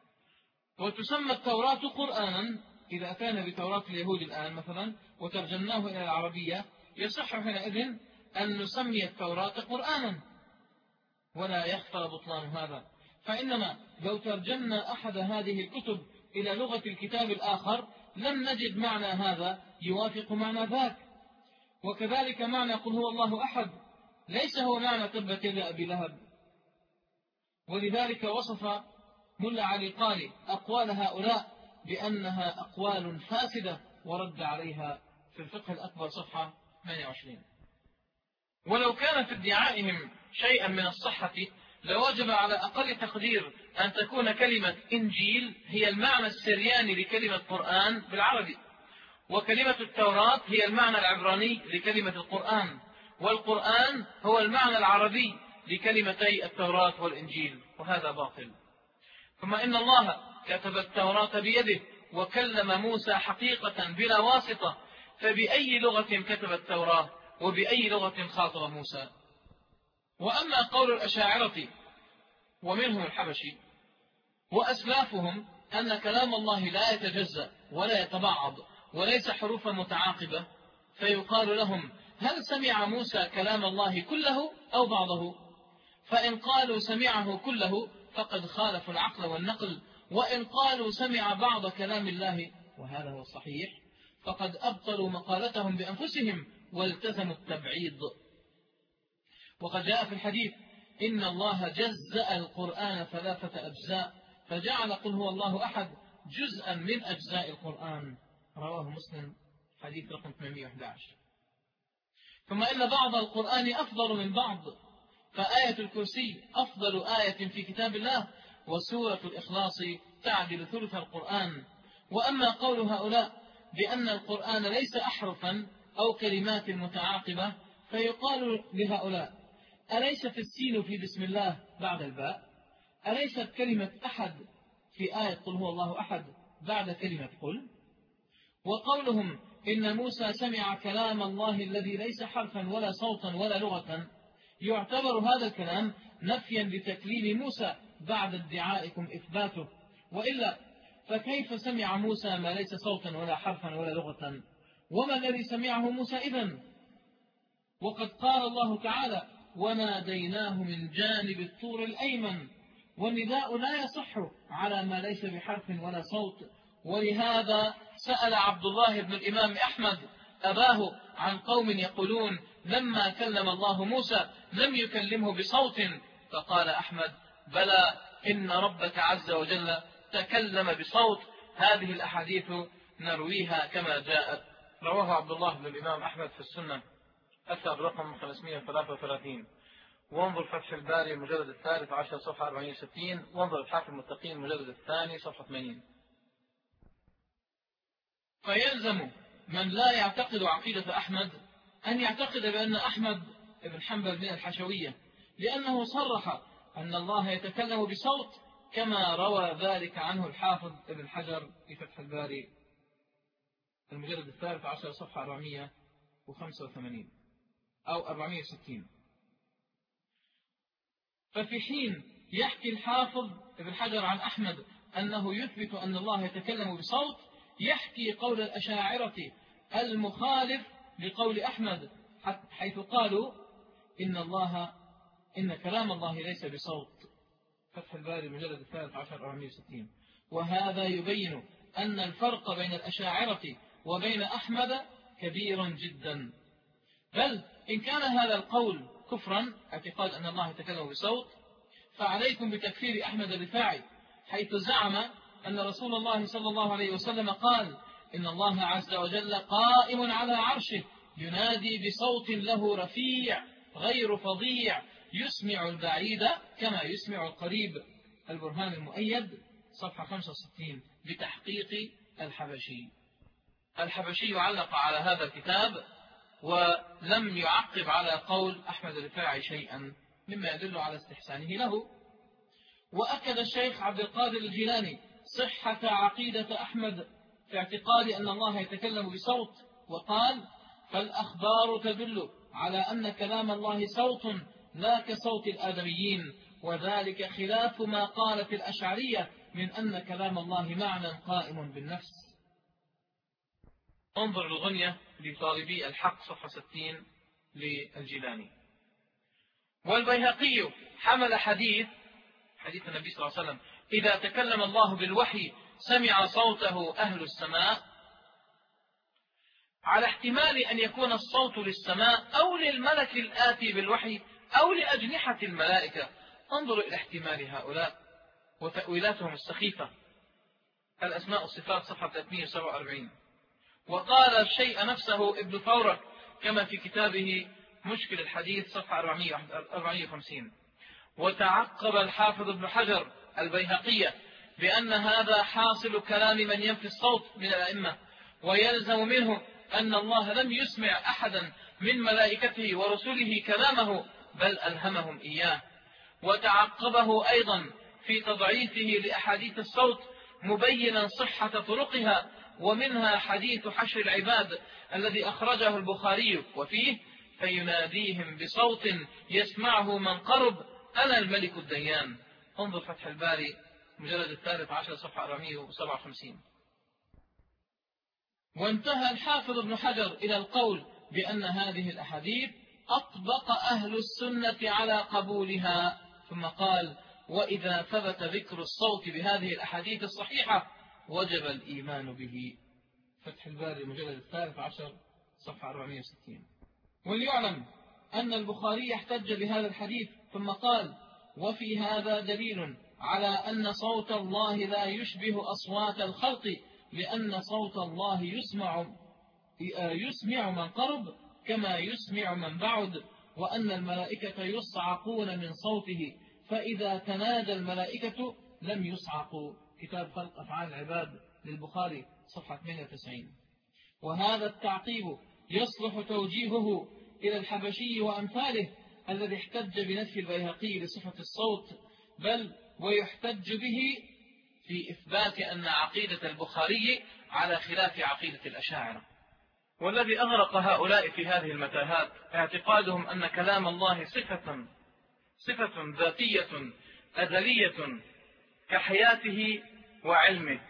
وتسمى التوراة قرآنا إذا أتانا بتوراة اليهود الآن مثلا وترجمناه إلى العربية، يصح حينئذ أن نسمي التوراة قرآنا ولا يخفى بطلان هذا. فإنما لو ترجمنا أحد هذه الكتب إلى لغة الكتاب الآخر لم نجد معنى هذا يوافق معنى ذاك. وكذلك معنى قل هو الله أحد ليس هو معنى تبت يد أبي لهب. ولذلك وصف ملا علي قاري أقوال هؤلاء بأنها أقوال فاسدة، ورد عليها في الفقه الأكبر صفحة ثمانية وعشرين. ولو كان في ادعائهم شيئا من الصحة لوجب على أقل تقدير أن تكون كلمة إنجيل هي المعنى السرياني لكلمة قرآن بالعربي، وكلمة التوراة هي المعنى العبراني لكلمة القرآن، والقرآن هو المعنى العربي لكلمتي التوراة والإنجيل، وهذا باطل. ثم إن الله كتب التوراة بيده وكلم موسى حقيقة بلا واسطة، فبأي لغة كتب التوراة وبأي لغة خاطب موسى؟ وأما قول الأشاعرة ومنهم الحبشي وأسلافهم أن كلام الله لا يتجزأ ولا يتبعض وليس حروفا متعاقبة، فيقال لهم هل سمع موسى كلام الله كله أو بعضه؟ فإن قالوا سمعه كله فقد خالفوا العقل والنقل، وإن قالوا سمع بعض كلام الله وهذا هو الصحيح فقد أبطلوا مقالتهم بأنفسهم والتزموا التبعيض. وقد جاء في الحديث إن الله جزأ القرآن ثلاثة أجزاء فجعل قل هو الله أحد جزءا من أجزاء القرآن، رواه مسلم حديث رقم ثمانمئة وأحد عشر. ثم إن بعض القرآن أفضل من بعض، فآية الكرسي أفضل آية في كتاب الله، وسورة الإخلاص تعدل ثلث القرآن. وأما قول هؤلاء بأن القرآن ليس أحرفا أو كلمات متعاقبة، فيقال لهؤلاء أليست السين في بسم الله بعد الباء؟ أليست كلمة أحد في آية قل هو الله أحد بعد كلمة قل؟ وقولهم إن موسى سمع كلام الله الذي ليس حرفا ولا صوتا ولا لغة، يعتبر هذا الكلام نفيا لتكليم موسى بعد ادعائكم إثباته، وإلا فكيف سمع موسى ما ليس صوتا ولا حرفا ولا لغة؟ وما الذي سمعه موسى إذن؟ وقد قال الله تعالى وناديناه من جانب الطور الأيمن، والنداء لا يصح على ما ليس بحرف ولا صوت. ولهذا سأل عبد الله بن الإمام أحمد أباه عن قوم يقولون لما كلم الله موسى لم يكلمه بصوت، فقال أحمد بلى إن ربك عز وجل تكلم بصوت. هذه الأحاديث نرويها كما جاءت. رواه عبد الله بن الإمام أحمد في السنة أثر رقم خمسمئة وثلاثة وثلاثين. وانظر فتح الباري المجلد الثالث عشر صفحة أربعمئة وستين، وانظر الحاكم المتقين المجلد الثاني صفحة ثمانين. فيلزم من لا يعتقد عقيدة أحمد أن يعتقد بأن أحمد بن حنبل من الحشوية، لأنه صرح أن الله يتكلم بصوت كما روى ذلك عنه الحافظ ابن حجر في فتح الباري المجلد الثالث عشر صفحة أربعمئة وخمسة وثمانين أو أربعمئة وستين. ففي حين يحكي الحافظ ابن حجر عن أحمد أنه يثبت أن الله يتكلم بصوت، يحكي قول الأشاعرة المخالف لقول أحمد، حيث قالوا إن الله إن كلام الله ليس بصوت. فتح الباري المجلد الثالث عشر أربعمئة وستين. وهذا يبين أن الفرق بين الأشاعرة وبين أحمد كبير جدا، بل إن كان هذا القول كفرا اعتقاد أن الله يتكلم بصوت، فعليكم بتكفير أحمد الرفاعي حيث زعم أن رسول الله صلى الله عليه وسلم قال إن الله عز وجل قائم على عرشه ينادي بصوت له رفيع غير فظيع يسمع البعيد كما يسمع القريب. البرهان المؤيد صفحة خمسة وستين بتحقيق الحبشي. الحبشي علق على هذا الكتاب ولم يعقب على قول أحمد الرفاعي شيئا مما يدل على استحسانه له. وأكد الشيخ عبد القادر الجيلاني صحة عقيدة أحمد في اعتقاد أن الله يتكلم بصوت، وقال: فالأخبار تدل على أن كلام الله صوت لا كصوت الآدميين، وذلك خلاف ما قالت الأشعرية من أن كلام الله معنى قائم بالنفس. انظر الغنية لطالبي الحق صفحة ستين للجيلاني. والبيهقي حمل حديث حديث النبي صلى الله عليه وسلم: إذا تكلم الله بالوحي سمع صوته أهل السماء، على احتمال أن يكون الصوت للسماء أو للملك الآتي بالوحي أو لأجنحة الملائكة. انظروا إلى احتمال هؤلاء وتأويلاتهم السخيفة. الأسماء والصفات صفحة ثلاثمائة وسبعة وأربعين. وقال الشيء نفسه ابن فورك كما في كتابه مشكل الحديث صفحة أربعمائة وخمسين. وتعقب الحافظ ابن حجر البيهقية بأن هذا حاصل كلام من ينفي الصوت من الأئمة، ويلزم منه أن الله لم يسمع أحدا من ملائكته ورسله كلامه بل ألهمهم إياه. وتعقبه أيضا في تضعيفه لأحاديث الصوت مبينا صحة طرقها، ومنها حديث حشر العباد الذي أخرجه البخاري وفيه: فيناديهم بصوت يسمعه من قرب أنا الملك الديان. انظر فتح الباري مجلد الثالث عشر صفحة أربعمائة وسبعة وخمسين. وانتهى الحافظ ابن حجر إلى القول بأن هذه الأحاديث أطبق أهل السنة على قبولها، ثم قال: وإذا ثبت ذكر الصوت بهذه الأحاديث الصحيحة وجب الإيمان به. فتح الباري المجلد الثالث عشر صفحة أربعمائة وستين. وليعلم أن البخاري احتج بهذا الحديث ثم قال: وفي هذا دليل على أن صوت الله لا يشبه أصوات الخلق، لأن صوت الله يسمع يسمع من قرب كما يسمع من بعد، وأن الملائكة يصعقون من صوته، فإذا تنادى الملائكة لم يصعقوا. كتاب خلق أفعال العباد للبخاري صفحة ثمانية وتسعين. وهذا التعقيب يصلح توجيهه إلى الحبشي وأمثاله الذي احتج بنفي البيهقي لصفة الصوت، بل ويحتج به في إثبات أن عقيدة البخاري على خلاف عقيدة الأشاعرة. والذي أغرق هؤلاء في هذه المتاهات اعتقادهم أن كلام الله صفة صفة ذاتية أزلية كحياته وعلمه،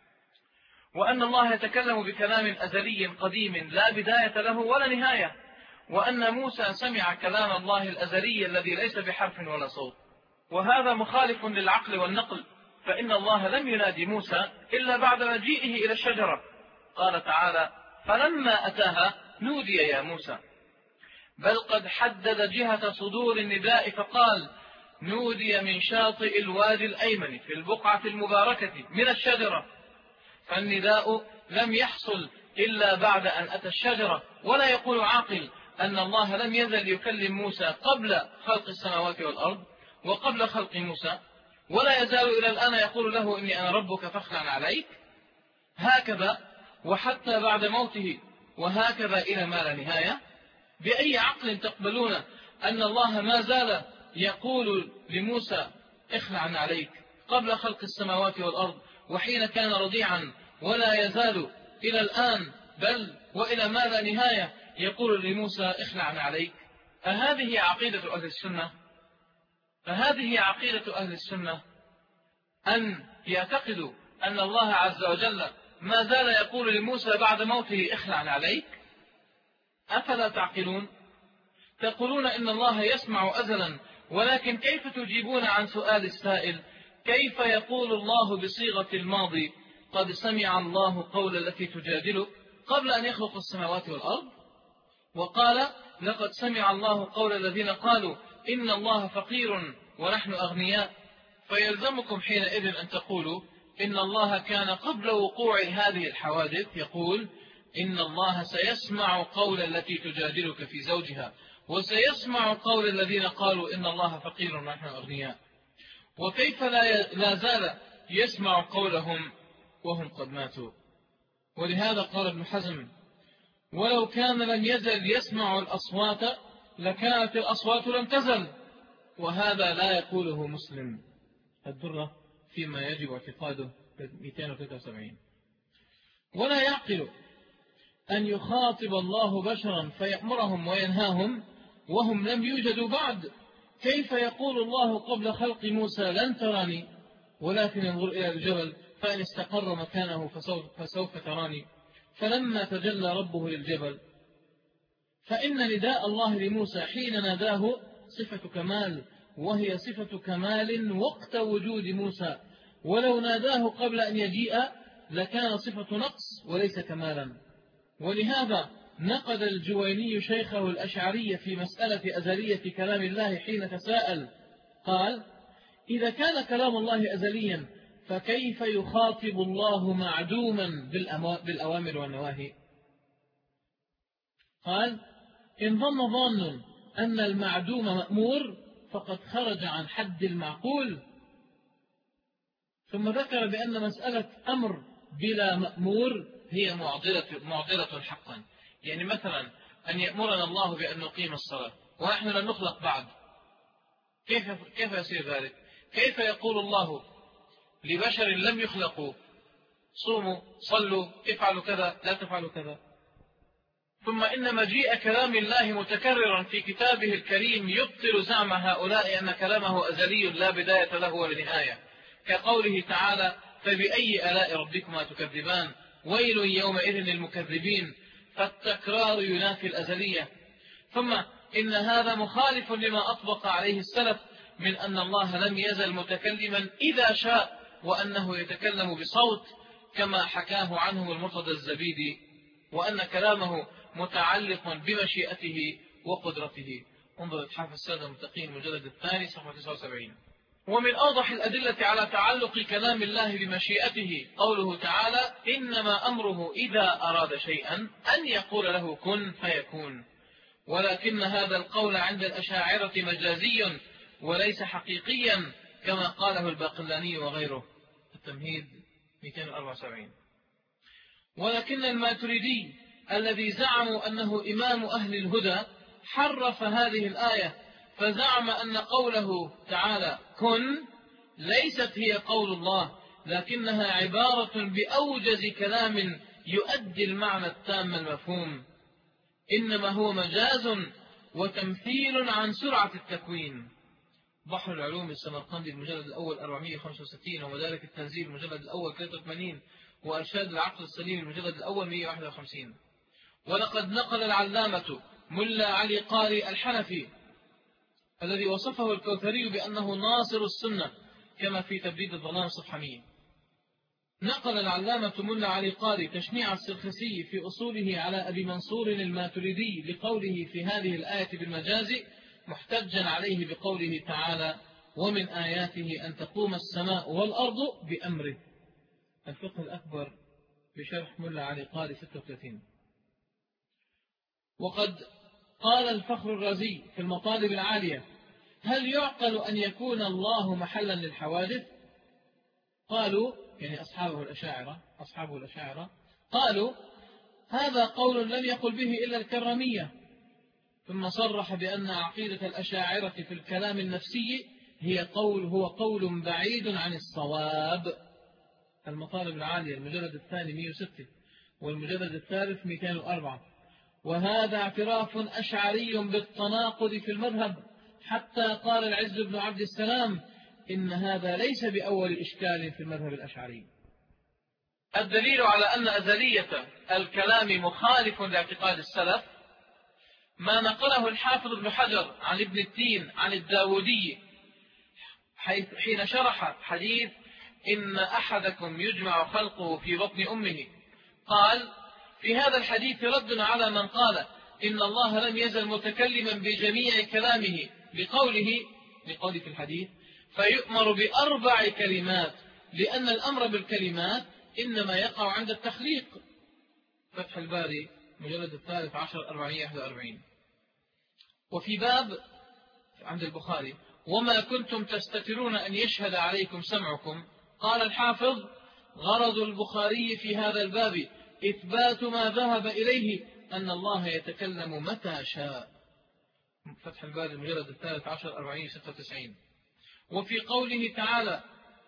وأن الله يتكلم بكلام أزلي قديم لا بداية له ولا نهاية، وأن موسى سمع كلام الله الأزلي الذي ليس بحرف ولا صوت. وهذا مخالف للعقل والنقل، فإن الله لم ينادي موسى إلا بعد مجيئه إلى الشجرة. قال تعالى: فلما أتاها نودي يا موسى. بل قد حدد جهة صدور النداء فقال: نودي من شاطئ الوادي الأيمن في البقعة المباركة من الشجرة. فالنداء لم يحصل إلا بعد أن أتى الشجرة. ولا يقول عاقل أن الله لم يزل يكلم موسى قبل خلق السماوات والأرض وقبل خلق موسى، ولا يزال إلى الآن يقول له: إني أنا ربك فاخلع عليك. هكذا وحتى بعد موته، وهكذا إلى ما لا نهاية. بأي عقل تقبلون أن الله ما زال يقول لموسى: اخلع عليك قبل خلق السماوات والأرض وحين كان رضيعا، ولا يزال إلى الآن بل وإلى ما لا نهاية يقول لموسى: اخلع عليك؟ أهذه عقيدة أهل السنة؟ فهذه عقيدة أهل السنة أن يعتقدوا أن الله عز وجل ما زال يقول لموسى بعد موته: اخلع عليك؟ أفلا تعقلون؟ تقولون إن الله يسمع أزلا، ولكن كيف تجيبون عن سؤال السائل: كيف يقول الله بصيغة الماضي قد سمع الله قول التي تجادلك قبل أن يخلق السماوات والأرض؟ وقال: لقد سمع الله قول الذين قالوا إن الله فقير ونحن أغنياء. فيلزمكم حينئذ أن تقولوا إن الله كان قبل وقوع هذه الحوادث يقول: إن الله سيسمع قول التي تجادلك في زوجها، وسيسمع قول الذين قالوا إن الله فقير ونحن أغنياء. وكيف لا زال يسمع قولهم وهم قد ماتوا؟ ولهذا قال ابن حزم: ولو كان لم يزل يسمع الأصوات لكانت الأصوات لم تزل، وهذا لا يقوله مسلم. الدرة فيما يجب اعتقاده مئتين وثلاثة وسبعين. ولا يعقل أن يخاطب الله بشرا فيأمرهم وينهاهم وهم لم يوجدوا بعد. كيف يقول الله قبل خلق موسى: لن تراني ولكن انظر إلى الجبل فإن استقر مكانه فسوف, فسوف تراني. فلما تجلى ربه للجبل، فإن نداء الله لموسى حين ناداه صفة كمال، وهي صفة كمال وقت وجود موسى، ولو ناداه قبل أن يجيء لكان صفة نقص وليس كمالا. ولهذا نقد الجويني شيخه الأشعري في مسألة أزلية كلام الله حين تساءل، قال: إذا كان كلام الله أزليا فكيف يخاطب الله معدوما بالأوامر والنواهي؟ قال: إن ظن ظان أن المعدوم مأمور فقد خرج عن حد المعقول. ثم ذكر بأن مسألة أمر بلا مأمور هي معضلة, معضلة حقا. يعني مثلا أن يأمرنا الله بأن نقيم الصلاة ونحن لم نخلق بعد، كيف, كيف يصير ذلك؟ كيف يقول الله لبشر لم يخلقوا: صوموا، صلوا، افعلوا كذا، لا تفعلوا كذا؟ ثم إن مجيء كلام الله متكررا في كتابه الكريم يبطل زعم هؤلاء أن كلامه أزلي لا بداية له ولا نهاية، كقوله تعالى: فبأي آلاء ربكما تكذبان ويل يومئذ للمكذبين. فالتكرار ينافي الأزلية. ثم إن هذا مخالف لما أطبق عليه السلف من أن الله لم يزل متكلما إذا شاء، وأنه يتكلم بصوت كما حكاه عنه المرتضى الزبيدي، وأن كلامه متعلق بمشيئته وقدرته. انظر إتحاف السادة المتقين المجلد الثاني صفحة تسعة وسبعين. ومن أوضح الأدلة على تعلق كلام الله بمشيئته قوله تعالى: إنما أمره إذا أراد شيئا أن يقول له كن فيكون. ولكن هذا القول عند الأشاعرة مجازي وليس حقيقيا كما قاله الباقلاني وغيره. التمهيد مئتين وأربعة وسبعين. ولكن الماتريدي الذي زعموا أنه إمام أهل الهدى حرف هذه الآية، فزعم أن قوله تعالى كن ليست هي قول الله، لكنها عبارة بأوجز كلام يؤدي المعنى التام المفهوم، إنما هو مجاز وتمثيل عن سرعة التكوين. بحر العلوم السمرقندي المجلد الأول أربعمائة وخمسة وستين، ومدارك التنزيل المجلد الأول ثلاثة وثمانين، وأرشاد العقل السليم المجلد الأول مئة وواحد وخمسين. ولقد نقل العلامة ملا علي قاري الحنفي الذي وصفه الكوثري بأنه ناصر السنة كما في تبديد الظلام صفحة مئة، نقل العلامة ملا علي قاري تشنيع السرخسي في أصوله على أبي منصور الماتريدي لقوله في هذه الآية بالمجاز، محتجا عليه بقوله تعالى: ومن آياته أن تقوم السماء والأرض بأمره. الفقه الأكبر بشرح ملا علي قاري ستة وثلاثين. وقد قال الفخر الرازي في المطالب العالية: هل يعقل أن يكون الله محلا للحوادث؟ قالوا، يعني أصحابه الأشاعرة أصحابه الأشاعرة قالوا: هذا قول لم يقل به إلا الكرامية. ثم صرح بأن عقيدة الأشاعرة في الكلام النفسي هي قول هو قول بعيد عن الصواب. المطالب العالية المجلد الثاني مئة وستة والمجلد الثالث مئتين وأربعة. وهذا اعتراف أشعري بالتناقض في المذهب، حتى قال العز بن عبد السلام: إن هذا ليس بأول إشكال في المذهب الأشعري. الدليل على أن أزلية الكلام مخالف لاعتقاد السلف ما نقله الحافظ ابن حجر عن ابن التين عن الداودي حين شرح حديث إن أحدكم يجمع خلقه في بطن أمه، قال: في هذا الحديث رد على من قال إن الله لم يزل متكلما بجميع كلامه بقوله بقوله في الحديث فيؤمر بأربع كلمات، لأن الأمر بالكلمات إنما يقع عند التخليق. فتح الباري مجلد الثالث عشر أربعمائة وواحد وأربعين. وفي باب عند البخاري: وما كنتم تستترون أن يشهد عليكم سمعكم، قال الحافظ: غرض البخاري في هذا الباب إثبات ما ذهب إليه أن الله يتكلم متى شاء. فتح الباري المجلد الثالث عشر أربعين ستة وتسعين. وفي قوله تعالى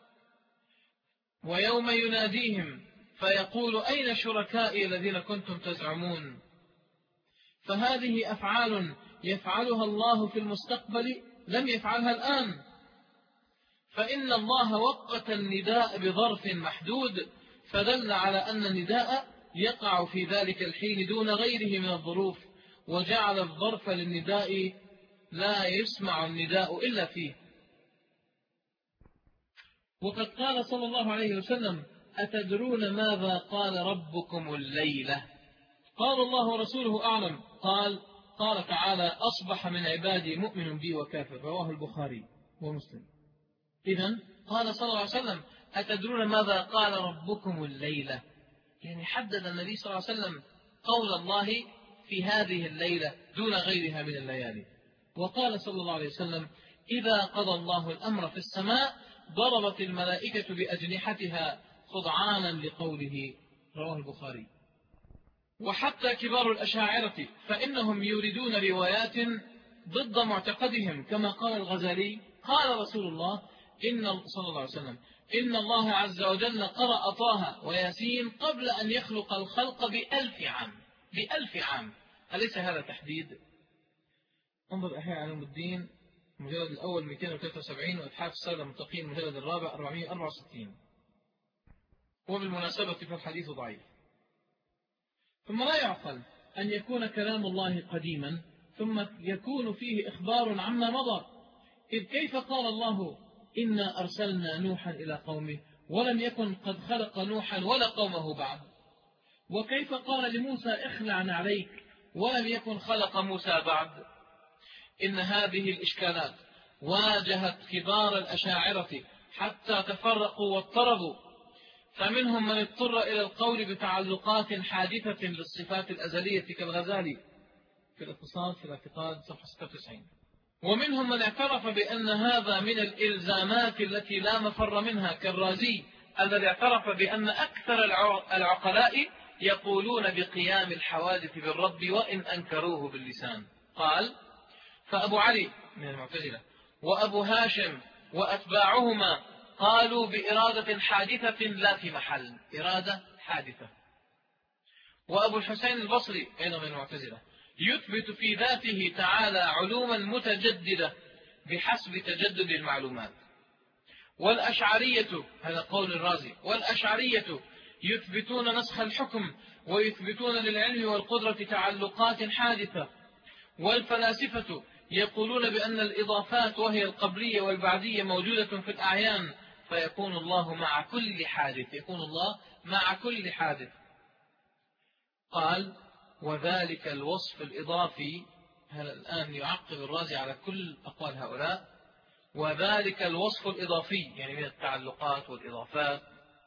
ويوم يناديهم فيقول أين شركائي الذين كنتم تزعمون، فهذه أفعال يفعلها الله في المستقبل لم يفعلها الآن، فإن الله وقت النداء بظرف محدود فدل على أن النداء يقع في ذلك الحين دون غيره من الظروف، وجعل الظرف للنداء لا يسمع النداء إلا فيه. وقد قال صلى الله عليه وسلم أتدرون ماذا قال ربكم الليلة؟ قال الله ورسوله أعلم. قال قال تعالى أصبح من عبادي مؤمن بي وكافر، رواه البخاري ومسلم. إذن قال صلى الله عليه وسلم أتدرون ماذا قال ربكم الليلة، يعني حدد النبي صلى الله عليه وسلم قول الله في هذه الليلة دون غيرها من الليالي. وقال صلى الله عليه وسلم إذا قضى الله الأمر في السماء ضربت الملائكة بأجنحتها خضعانا لقوله، رواه البخاري. وحتى كبار الأشاعرة فإنهم يريدون روايات ضد معتقدهم، كما قال الغزالي قال رسول الله إن صلى الله عليه وسلم إن الله عز وجل قرأ طه وياسين قبل أن يخلق الخلق بألف عام بألف عام. أليس هذا تحديد؟ انظر أحياء علوم الدين المجلد الأول مئتين وثلاثة وسبعين، وإتحاف السادة المتقين المجلد الرابع أربعمئة وأربعة وستين. وبالمناسبة فالحديث ضعيف. ثم لا يعقل أن يكون كلام الله قديما ثم يكون فيه إخبار عما مضى، إذ كيف قال الله إنا أرسلنا نوحا إلى قومه ولم يكن قد خلق نوحا ولا قومه بعد؟ وكيف قال لموسى اخلع عليك ولم يكن خلق موسى بعد؟ إن هذه الإشكالات واجهت كبار الأشاعرة حتى تفرقوا واضطربوا، فمنهم من اضطر إلى القول بتعلقات حادثة للصفات الأزلية كالغزالي في الاقتصاد في الاعتقاد صفحة ستة وتسعين، ومنهم من اعترف بأن هذا من الإلزامات التي لا مفر منها كالرازي الذي اعترف بأن أكثر العقلاء يقولون بقيام الحوادث بالرب وإن أنكروه باللسان. قال فأبو علي من المعتزلة وأبو هاشم وأتباعهما قالوا بإرادة حادثة لا في محل، إرادة حادثة. وأبو الحسين البصري أيضا من المعتزلة يثبت في ذاته تعالى علوما متجددة بحسب تجدد المعلومات. والأشعرية هذا قول الرازي، والأشعرية يثبتون نسخ الحكم ويثبتون للعلم والقدرة تعلقات حادثة. والفلاسفة يقولون بأن الإضافات وهي القبلية والبعدية موجودة في الأعيان، فيكون الله مع كل حادث، يكون الله مع كل حادث. قال وذلك الوصف الإضافي، هذا الآن يعقب الرازي على كل أقوال هؤلاء، وذلك الوصف الإضافي يعني من التعلقات والإضافات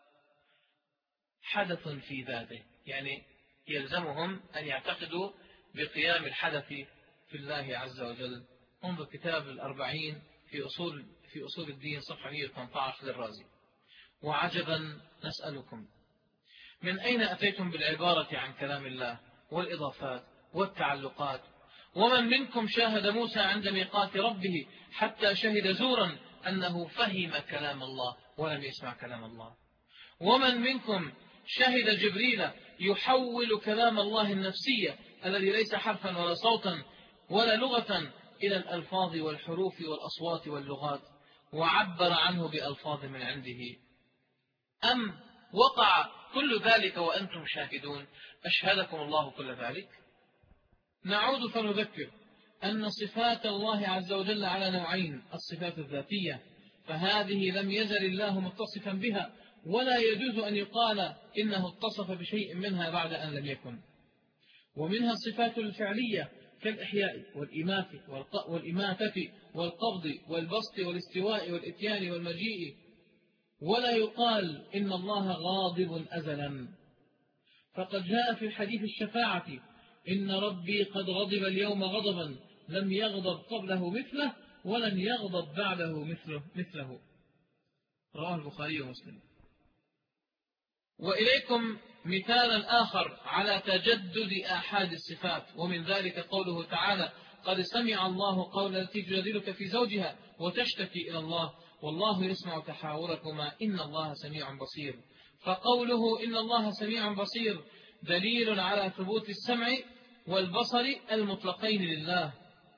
حدث في ذاته، يعني يلزمهم أن يعتقدوا بقيام الحدث في الله عز وجل. انظر كتاب الأربعين في أصول, في أصول الدين صفحة مئة وثمانية عشر للرازي. وعجبا نسألكم من أين أتيتم بالعبارة عن كلام الله والإضافات والتعلقات؟ ومن منكم شاهد موسى عند ميقات ربه حتى شهد زورا أنه فهم كلام الله ولم يسمع كلام الله؟ ومن منكم شهد جبريل يحول كلام الله النفسية الذي ليس حرفا ولا صوتا ولا لغة إلى الألفاظ والحروف والأصوات واللغات وعبر عنه بألفاظ من عنده؟ أم وقع كل ذلك وأنتم شاهدون؟ أشهدكم الله كل ذلك. نعود فنذكر أن صفات الله عز وجل على نوعين: الصفات الذاتية فهذه لم يزل الله متصفا بها ولا يجوز أن يقال إنه اتصف بشيء منها بعد أن لم يكن، ومنها الصفات الفعلية كالإحياء والإماتة والقبض والبسط والاستواء والإتيان والمجيء، ولا يقال إن الله غاضب أزلا، فقد جاء في الحديث الشفاعة إن ربي قد غضب اليوم غضبا لم يغضب قبله مثله ولن يغضب بعده مثله, مثله. رواه البخاري ومسلم. وإليكم مثالا آخر على تجدد آحاد الصفات، ومن ذلك قوله تعالى: قد سمع الله قول التي تجادلك في زوجها وتشتكي إلى الله والله يسمع تحاوركما إن الله سميع بصير. فقوله إن الله سميع بصير دليل على ثبوت السمع والبصر المطلقين لله،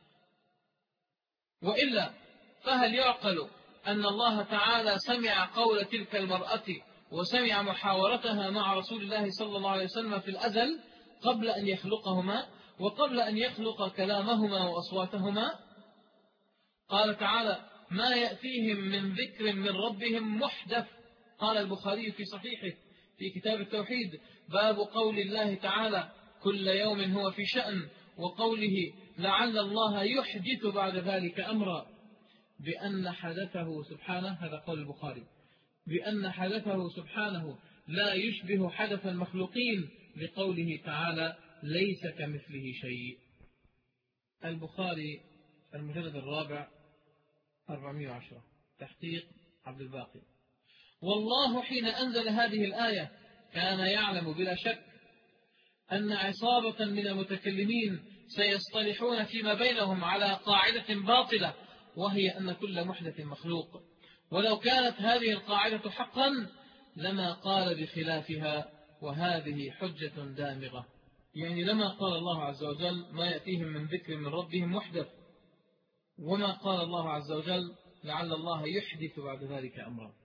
وإلا فهل يعقل أن الله تعالى سمع قول تلك المرأة وسمع محاورتها مع رسول الله صلى الله عليه وسلم في الأزل قبل أن يخلقهما وقبل أن يخلق كلامهما وأصواتهما؟ قال تعالى: ما يأتيهم من ذكر من ربهم محدث. قال البخاري في صحيحه في كتاب التوحيد: باب قول الله تعالى: كل يوم هو في شأن، وقوله: لعل الله يحدث بعد ذلك أمرا، بأن حدثه سبحانه، هذا قول البخاري، بأن حدثه سبحانه لا يشبه حدث المخلوقين، لقوله تعالى: ليس كمثله شيء. البخاري المجلد الرابع أربعمائة وعشرة، تحقيق عبد الباقي. والله حين أنزل هذه الآية كان يعلم بلا شك أن عصابة من المتكلمين سيصطلحون فيما بينهم على قاعدة باطلة، وهي أن كل محدث مخلوق، ولو كانت هذه القاعدة حقا لما قال بخلافها، وهذه حجة دامغة. يعني لما قال الله عز وجل: ما يأتيهم من ذكر من ربهم محدث، وما قال الله عز وجل: لعل الله يحدث بعد ذلك أمرا.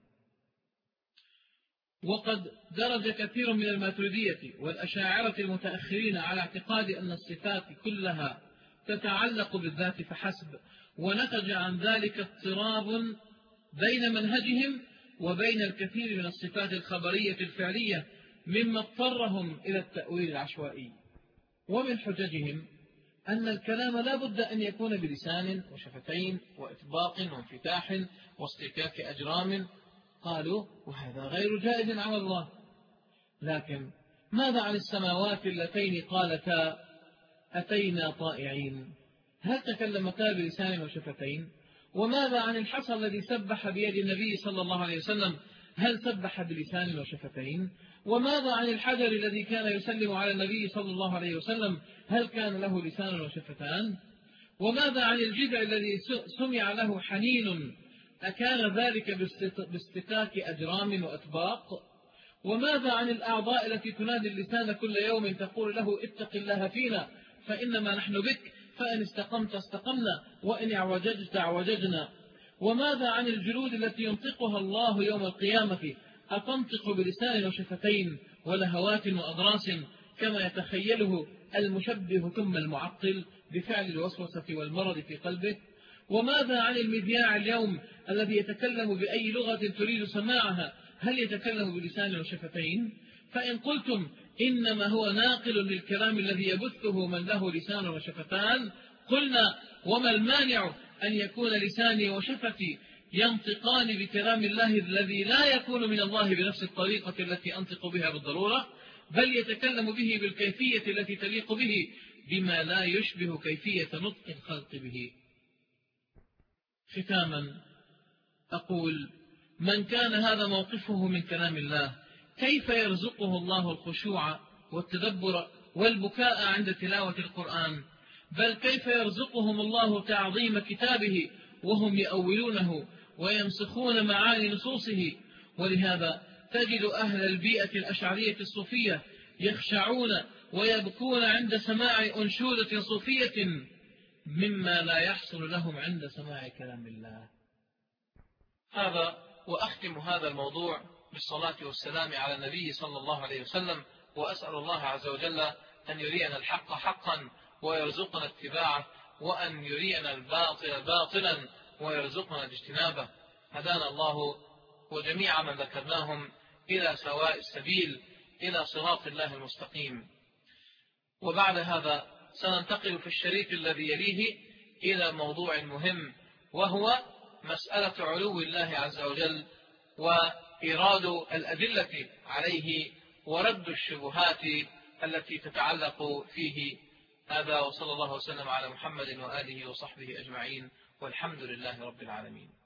وقد درج كثير من الماتريدية والأشاعرة المتأخرين على اعتقاد أن الصفات كلها تتعلق بالذات فحسب، ونتج عن ذلك اضطراب بين منهجهم وبين الكثير من الصفات الخبرية الفعلية، مما اضطرهم إلى التأويل العشوائي. ومن حججهم أن الكلام لا بد أن يكون بلسان وشفتين وإطباق وانفتاح واصطكاك أجرام. قالوا: وهذا غير جائز على الله. لكن ماذا عن السماوات اللتين قالتا أتينا طائعين؟ هل تكلمتا بلسان وشفتين؟ وماذا عن الحصى الذي سبح بيد النبي صلى الله عليه وسلم؟ هل سبح بلسان وشفتين؟ وماذا عن الحجر الذي كان يسلم على النبي صلى الله عليه وسلم؟ هل كان له لسان وشفتان؟ وماذا عن الجذع الذي سمع له حنين؟ أكان ذلك باستكاك أجرام وأطباق؟ وماذا عن الأعضاء التي تنادي اللسان كل يوم تقول له: اتق الله فينا فإنما نحن بك، فإن استقمت استقمنا وإن اعوججت اعوججنا؟ وماذا عن الجلود التي ينطقها الله يوم القيامة؟ أتنطق بلسان وشفتين ولهوات وأضراس كما يتخيله المشبه ثم المعطل بفعل الوسوسة والمرض في قلبه؟ وماذا عن المذياع اليوم الذي يتكلم بأي لغة تريد سماعها؟ هل يتكلم بلسان وشفتين؟ فإن قلتم إنما هو ناقل للكلام الذي يبثه من له لسان وشفتان، قلنا: وما المانع أن يكون لساني وشفتي ينطقان بكلام الله الذي لا يكون من الله بنفس الطريقة التي أنطق بها بالضرورة، بل يتكلم به بالكيفية التي تليق به، بما لا يشبه كيفية نطق الخلق به. ختاما أقول: من كان هذا موقفه من كلام الله، كيف يرزقه الله الخشوع والتدبر والبكاء عند تلاوة القرآن؟ بل كيف يرزقهم الله تعظيم كتابه وهم يأولونه ويمسخون معاني نصوصه؟ ولهذا تجد أهل البيئة الأشعرية الصوفية يخشعون ويبكون عند سماع أنشودة صوفية، مما لا يحصل لهم عند سماع كلام الله. هذا وأختم هذا الموضوع بالصلاة والسلام على النبي صلى الله عليه وسلم، وأسأل الله عز وجل أن يرينا الحق حقا ويرزقنا اتباعه، وأن يرينا الباطل باطلا ويرزقنا اجتنابه. هدانا الله وجميع من ذكرناهم إلى سواء السبيل، إلى صراط الله المستقيم. وبعد هذا سننتقل في الشريط الذي يليه إلى موضوع مهم، وهو مسألة علو الله عز وجل وإيراد الأدلة عليه ورد الشبهات التي تتعلق فيه. هذا وصلى الله وسلم على محمد وآله وصحبه أجمعين، والحمد لله رب العالمين.